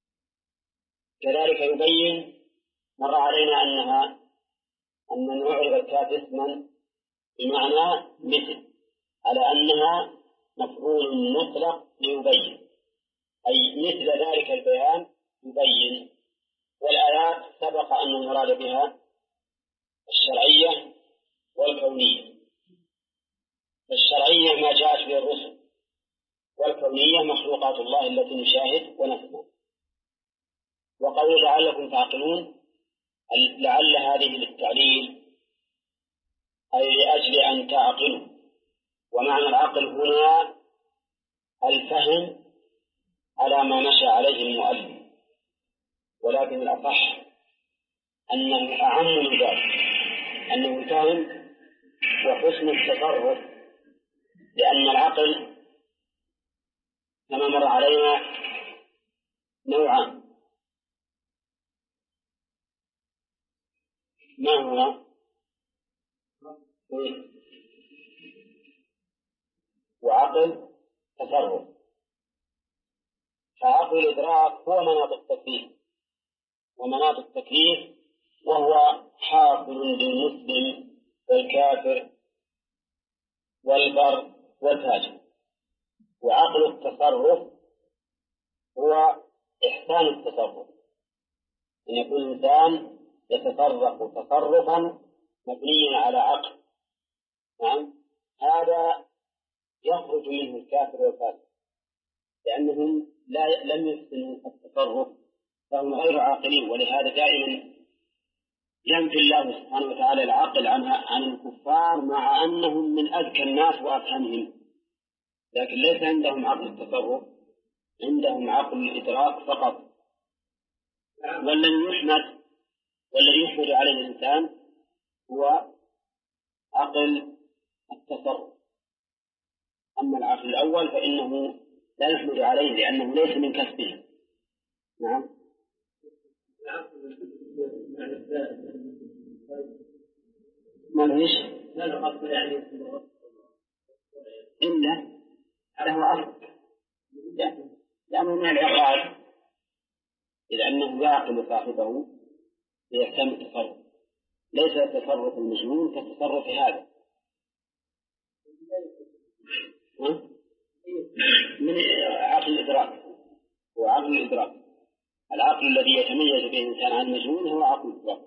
A: كذلك يبين، مر علينا أن نعرض الكاف اسما بمعنى مثل، على أنها مفعول مطلق ليبين، أي مثل ذلك البيان يبين. والآيات سبق أن المراد بها الشرعية والكونية. الشرعية ما جاءت به الرسل، والكونية مخلوقات الله التي نشاهد ونسمع. وقول لعلكم تعقلون، لعل هذه للتعليل أي لأجل أن تعقلوا. ومعنى العقل هنا الفهم على ما مشى عليه المؤلف، ولكن الأصح أنه أعم من ذلك، أنه الفهم وحسن التصرف، لأن العقل كما مر علينا نوعان: ما هو؟ وعقل تصرف. فعقل الإدراك هو مناط التكليف، ومناط التكليف وهو حاصل للمسلم والكافر والبر والفاجر. وعقل التصرف هو إحسان التصرف، أن يكون الإنسان يتصرف تصرفا مبنيا على عقل. نعم، هذا يخرج منه الكافر والفاسق، لأنهم لم يحسنوا التصرف، فهم غير عاقلين. ولهذا دائما ينفي الله سبحانه وتعالى العقل عن الكفار، مع أنهم من أذكى الناس وأفهمهم، لكن ليس عندهم عقل التصرف، عندهم عقل الإدراك فقط. والذي يحمد عليه الإنسان هو عقل التصرف. أما العقل الأول فإنه لا يحمد عليه لأنه ليس من كسبه. نعم. ما ليش؟ إلا له أصل، لأنه من العقاد، إذ أنه يعقل صاحبه ليهتم التصرف، ليس التصرف المجنون كالتصرف هذا. من عقل الإدراك، هو عقل الإدراك. العقل الذي يتميز به الإنسان عن المجنون هو عقل الإدراك.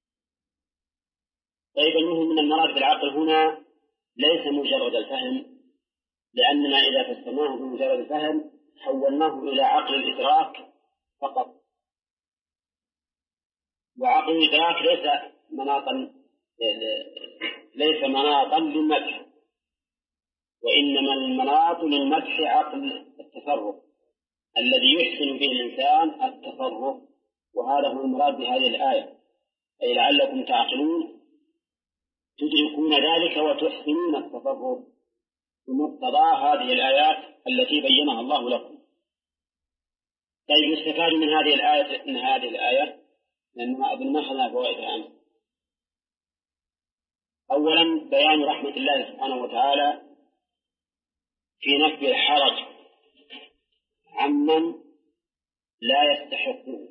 A: طيب، المهم من المراد بالعقل هنا ليس مجرد الفهم، لأننا إذا فسرناه بمجرد الفهم حولناه إلى عقل الإدراك فقط. وعقل الإدراك ليس مناطا للمدح، وإنما المناط للمدح عقل التصرف الذي يحسن به الإنسان التصرف. وهذا هو المراد بهذه الآية، أي لعلكم تعقلون تدركون ذلك وتحسنون التصرف بمقتضى هذه الآيات التي بينها الله لكم. طيب، يستفاد من هذه الآية لأنها أظن ما أخذنا فوائدها أمس. أولا، بيان رحمة الله سبحانه وتعالى في نفي الحرج عمن لا يستحقه،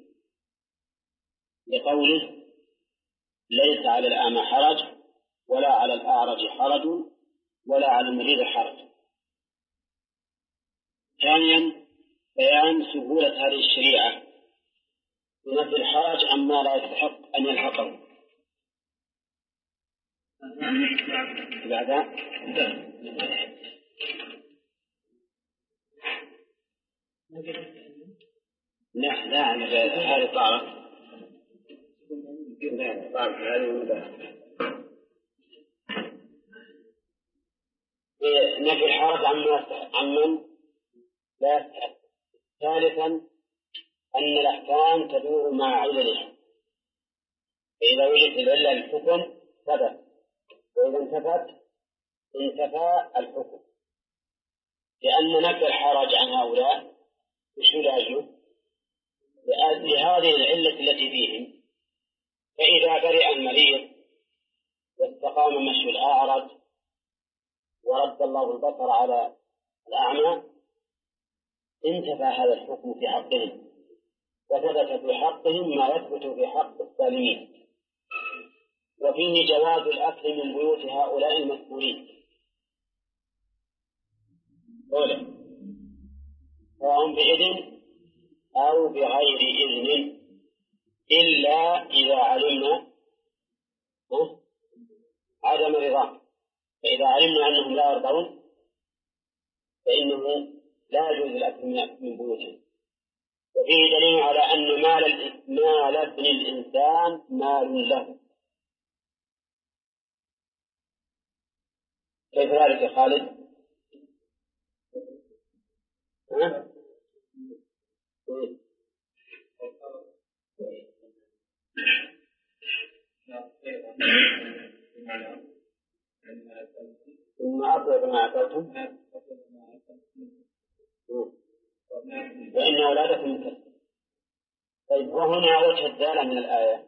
A: لقوله: ليس على الأعمى حرج ولا على الأعرج حرج ولا على المريض حرج. ثانيا، بيان سهولة هذه الشريعة بنفي الحرج عما لا يستحق أن يلحقه. بعد لا هذه طارت نفي الحرج عمن لا يستحق. ثالثا، أن الأحكام تدور مع علله، فإذا وجدت العلة للحكم ثبت، وإذا انتفى الحكم. لأن نفي الحرج عن هؤلاء وش علاجه؟ لهذه العلة التي فيهم. فإذا برئ المريض واستقام مشي الأعرج ورد الله البصر على الأعمى انتفى هذا الحكم في حقهم، وثبت في حقهم ما يثبت في حق السالمين. وفيه جواز الأكل من بيوت هؤلاء المذكورين، سواء بإذن أو بغير إذن، إلا إذا علمنا عدم رضاه. فإذا علمنا أنهم لا يرضون فإنه لا يجوز الأكل من بيوتهم. وفيه دليل على أن مال ابن الإنسان مال له. كيف ذلك يا خالد؟ ثم أطلق ما أكلتم وإن أولادكم مكسر. طيب وهنا وجه الدالة من الآية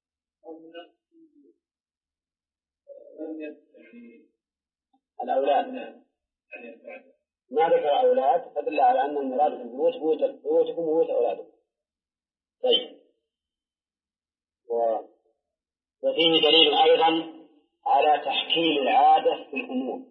A: الأولاد، ما ذكر أولاد فدل على أن المراد بالبيوت بيوتكم وبيوت أولادكم. طيب وفيه دليل أيضا على تحكيم العادة في الأمور،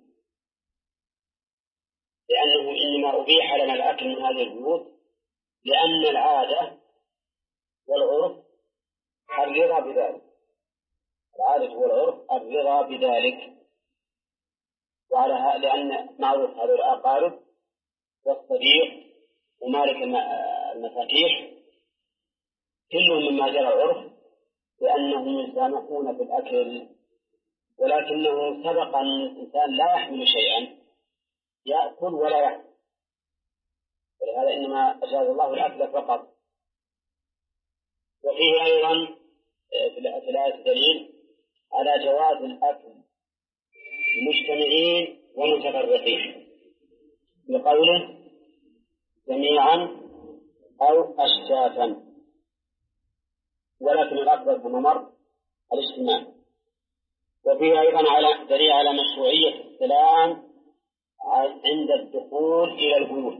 A: لأنه إنما أبيح لنا الأكل من هذه البيوت لأن العادة والعرف الرضا بذلك. العادة والعرف الرضا بذلك، وعلى لأن معروف هذا الأقارب والصديق ومالك المفاتيح كلهم مما جرى العرف لأنهم يسامحون في الأكل، ولكنه سبق أن الإنسان لا يحمل شيئا يأكل ولا يحمل، ولهذا إنما أجاز الله الأكل فقط. وفيه أيضا في الآية دليل على جواز الأكل مجتمعين ومتفرقين بقوله جميعا أو أشتاتا، ولكن الأكبر بممر الاجتماع. وفيه أيضا دليل على مشروعية السلام عند الدخول إلى البيوت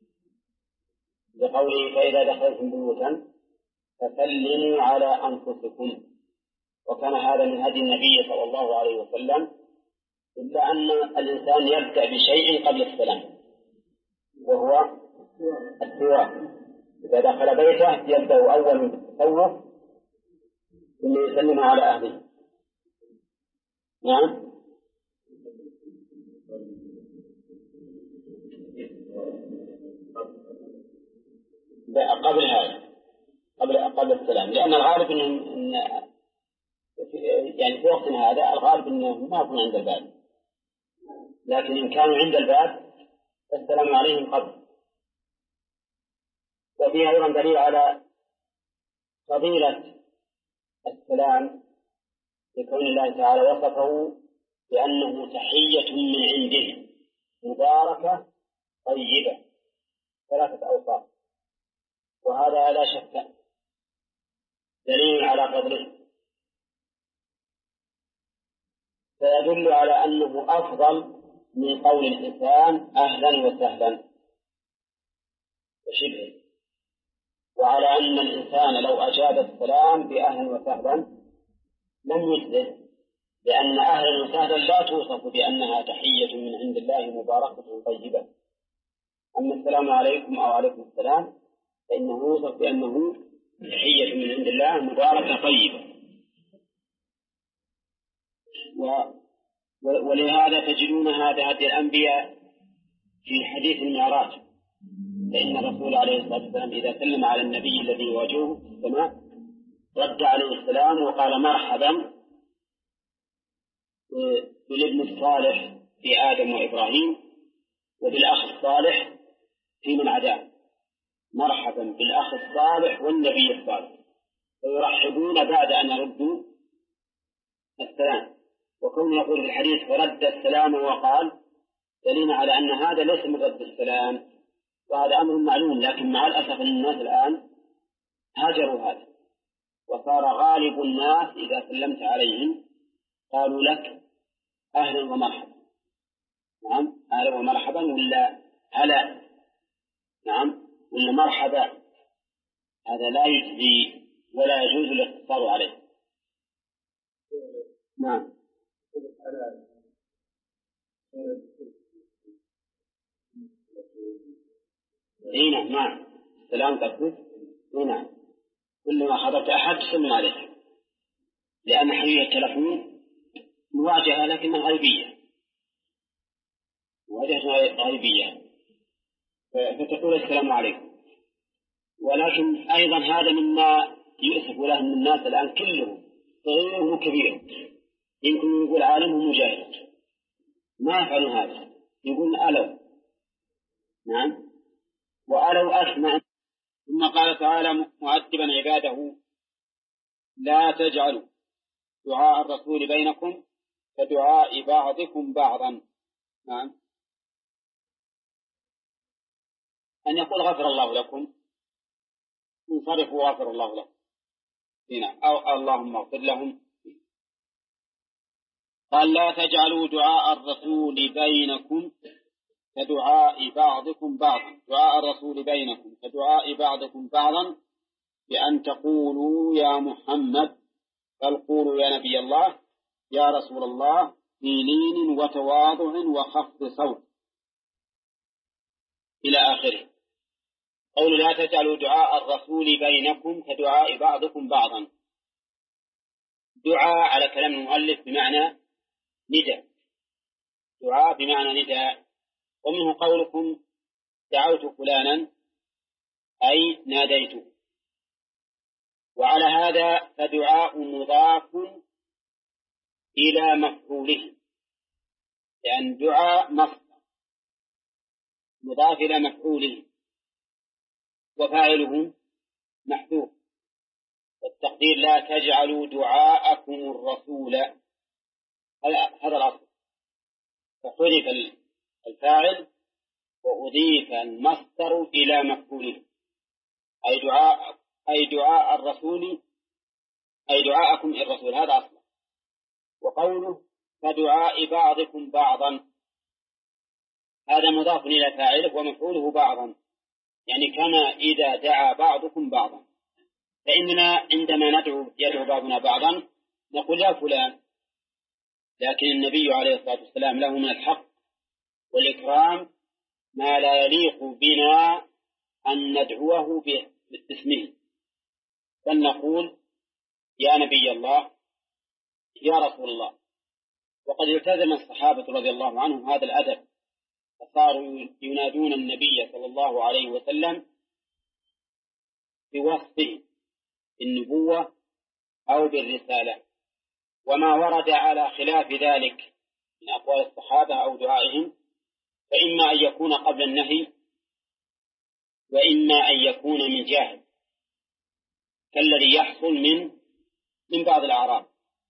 A: بقوله فإذا دخلتم بيوتا فسلموا على أنفسكم. وكان هذا من هدي النبي صلى الله عليه وسلم، إلا أن الإنسان يبدأ بشيء قبل السلام وهو السواك. إذا دخل بيته يبدأ أولا بالتسوق ثم يسلم على أهله. نعم. قبل هذا قبل السلام، لأن الغالب إن يعني في وقت هذا الغالب إنهم ما يكون عند الباب، لكن إن كانوا عند الباب فالسلام عليهم قبل. وفيها أيضا دليل على فضيلة السلام لكون الله تعالى وصفه بأنه تحية من عنده مباركة طيبة، 3 أوصاف، وهذا لا شك دليل على فضله، فيدل على أنه أفضل من قول الإنسان أهلا وسهلا وشبه، وعلى أن الإنسان لو أجاب السلام بأهلا وسهلا لم يجزه، لأن أهلا وسهلا لا توصف بأنها تحية من عند الله مباركة طيبة. أما السلام عليكم أو عليكم السلام فإنه يوصف بأنه تحية من عند الله مباركة طيبة. ولهذا تجدون هذا هدي الأنبياء في حديث المعراج، فإن الرسول عليه الصلاة والسلام إذا سلم على النبي الذي يواجهه في السماء رد عليه السلام وقال مرحبا بالابن الصالح في آدم وإبراهيم وبالأخ الصالح في من عداه، مرحبا بالأخ الصالح والنبي الصالح، فيرحبون بعد أن يردوا السلام. وكون يقول في الحديث فرد السلام وقال دليل على أن هذا ليس من رد السلام، وهذا أمر معلوم، لكن مع الأسف الناس الآن هاجروا هذا، وصار غالب الناس إذا سلمت عليهم قالوا لك أهلا ومرحبا. نعم، أهلا ومرحبا ولا هلا، نعم ولا مرحبا، هذا لا يجزي ولا يجوز الاقتصار عليه. نعم. هنا نعم السلام تقول هنا كل ما حضرت أحد تسلم عليه، لأن حقيقة التلفون مواجهة لكنها غيبية، مواجهة غيبية، فتقول السلام عليكم. ولكن أيضا هذا مما يؤسف له من الناس الآن كلهم صغير وكبير، يمكن يقول عالم ومجاهد ما يفعلون هذا، يقول ألو. نعم، وألو أسمع. ثم قال تعالى مؤدبا عباده: لا تجعلوا دعاء الرسول بينكم كدعاء بعضكم بعضا. نعم، أن يقول غفر الله لكم، انصرفوا غفر الله لكم، أو اللهم اغفر لهم. قال: لا تجعلوا دعاء الرسول بينكم كدعاء بعضكم بعضا، دعاء الرسول بينكم كدعاء بعضكم بعضا، بأن تقولوا يا محمد، بل قولوا يا نبي الله، يا رسول الله، في لين وتواضع وخفض صوت إلى آخره. قول لا تجعلوا دعاء الرسول بينكم كدعاء بعضكم بعضا. دعاء على كلام المؤلف بمعنى نداء، دعاء بمعنى نداء. ومنه قولكم دعوت فلانا أي ناديته. وعلى هذا فدعاء مضاف إلى مفعوله، لأن دعاء مصدر مضاف إلى مفعوله وفاعله محذوف، والتقدير لا تجعلوا دعاءكم الرسول، هذا الأصل، فحذف الفاعل وأضيف المصدر إلى مفعوله، أي دعاء الرسول، أي دعاءكم الرسول، هذا أصل. وقوله كدعاء بعضكم بعضا، هذا مضاف إلى فاعله ومفعوله بعضا، يعني كما إذا دعا بعضكم بعضا. فإننا عندما يدعو بعضنا بعضا نقول يا فلان، لكن النبي عليه الصلاة والسلام له من الحق والإكرام ما لا يليق بنا أن ندعوه باسمه، بل نقول يا نبي الله، يا رسول الله. وقد التزم الصحابة رضي الله عنهم هذا الأدب، فصاروا ينادون النبي صلى الله عليه وسلم بوصفه بالنبوة أو بالرسالة. وما ورد على خلاف ذلك من أقوال الصحابة أو دعائهم فإما أن يكون قبل النهي، وإما أن يكون من جاهل، كالذي يحصل من بعض الأعراب.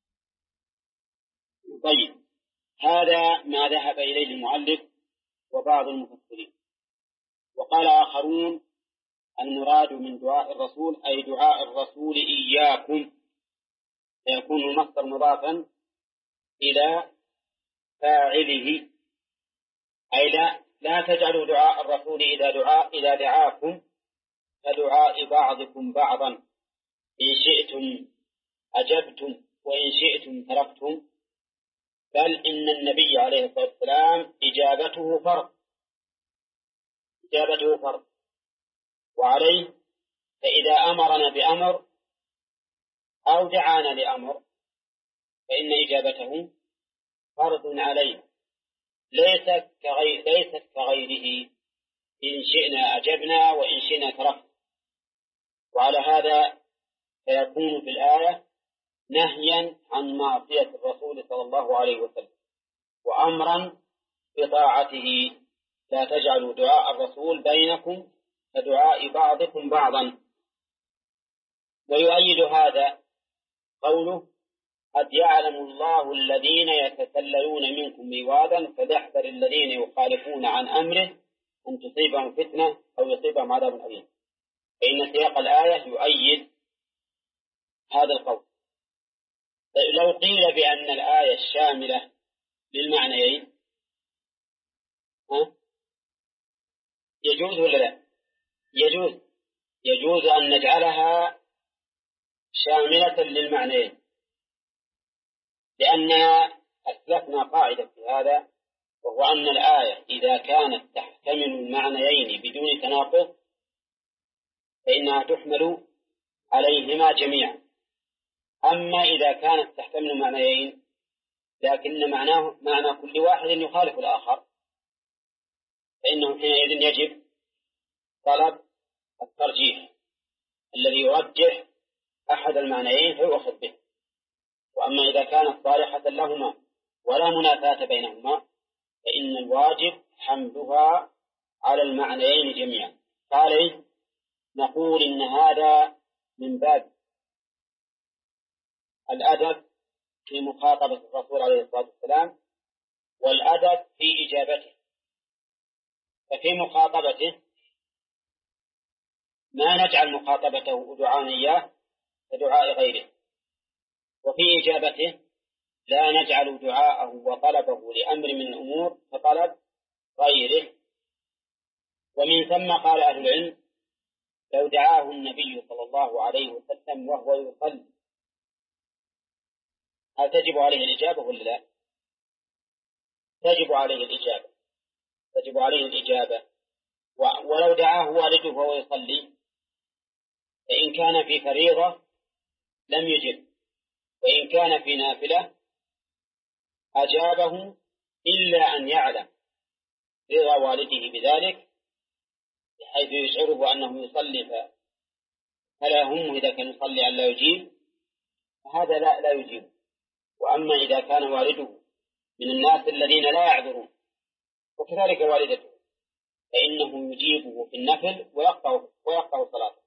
A: طيب، هذا ما ذهب إليه المؤلف وبعض المفسرين. وقال آخرون المراد من دعاء الرسول أي دعاء الرسول إياكم، فيكون المصدر مضافا إلى فاعله، أي لا تجعلوا دعاء الرسول إذا دعاكم كدعاء بعضكم بعضا، إن شئتم أجبتم وإن شئتم تركتم، بل إن النبي عليه الصلاة والسلام إجابته فرض، وعليه فإذا أمرنا بأمر أو دعانا لأمر فإن إجابته فرض علينا، ليست كغيره، إن شئنا أجبنا وإن شئنا تركنا. وعلى هذا فيكون في الآية نهيا عن معصية الرسول صلى الله عليه وسلم، وأمرا بطاعته. لا تجعلوا دعاء الرسول بينكم كدعاء بعضكم بعضا. ويؤيد هذا قوله قد يعلم الله الذين يتسللون منكم لواذا فليحذر الذين يخالفون عن أمره أن تصيبهم فتنة أو يصيبهم عذاب أليم. فإن سياق الآية يؤيد هذا القول. لو قيل بأن الآية الشاملة للمعنيين يجوز ولا لا؟ يجوز أن نجعلها شاملة للمعنيين، لأننا أثبتنا قاعدة في هذا، وهو أن الآية إذا كانت تحتمل المعنيين بدون تناقض فإنها تحمل عليهما جميعا. أما إذا كانت تحتمل معنيين لكن معنى كل واحد يخالف الآخر فإنه حينئذ يجب طلب الترجيح الذي يرجح أحد المعنيين فيؤخذ به. وأما إذا كانت صالحة لهما ولا منافاة بينهما فإن الواجب حملها على المعنيين جميعا. قال نقول إن هذا من باب الأدب في مخاطبة الرسول عليه الصلاة والسلام والأدب في إجابته. ففي مخاطبته ما نجعل مخاطبته دعاء إياه كدعاء غيره، وفي إجابته لا نجعل دعاءه وطلبه لأمر من الأمور كطلب غيره. ومن ثم قال أهل العلم لو دعاه النبي صلى الله عليه وسلم وهو يصلي هل تجب عليه الإجابة ولا لا؟ تجب عليه الإجابة، تجب عليه الإجابة. ولو دعاه والده وهو يصلي فإن كان في فريضة لم يجب، وإن كان في نافلة أجابه إلا أن يعلم رضا والده بذلك بحيث يشعره أنه يصلي فلا يهمه إذا كان يصلي أن لا يجيب، فهذا لا يجيب. وأما إذا كان والده من الناس الذين لا يعذرون وكذلك والدته فإنه يجيبه في النفل ويقطع صلاته.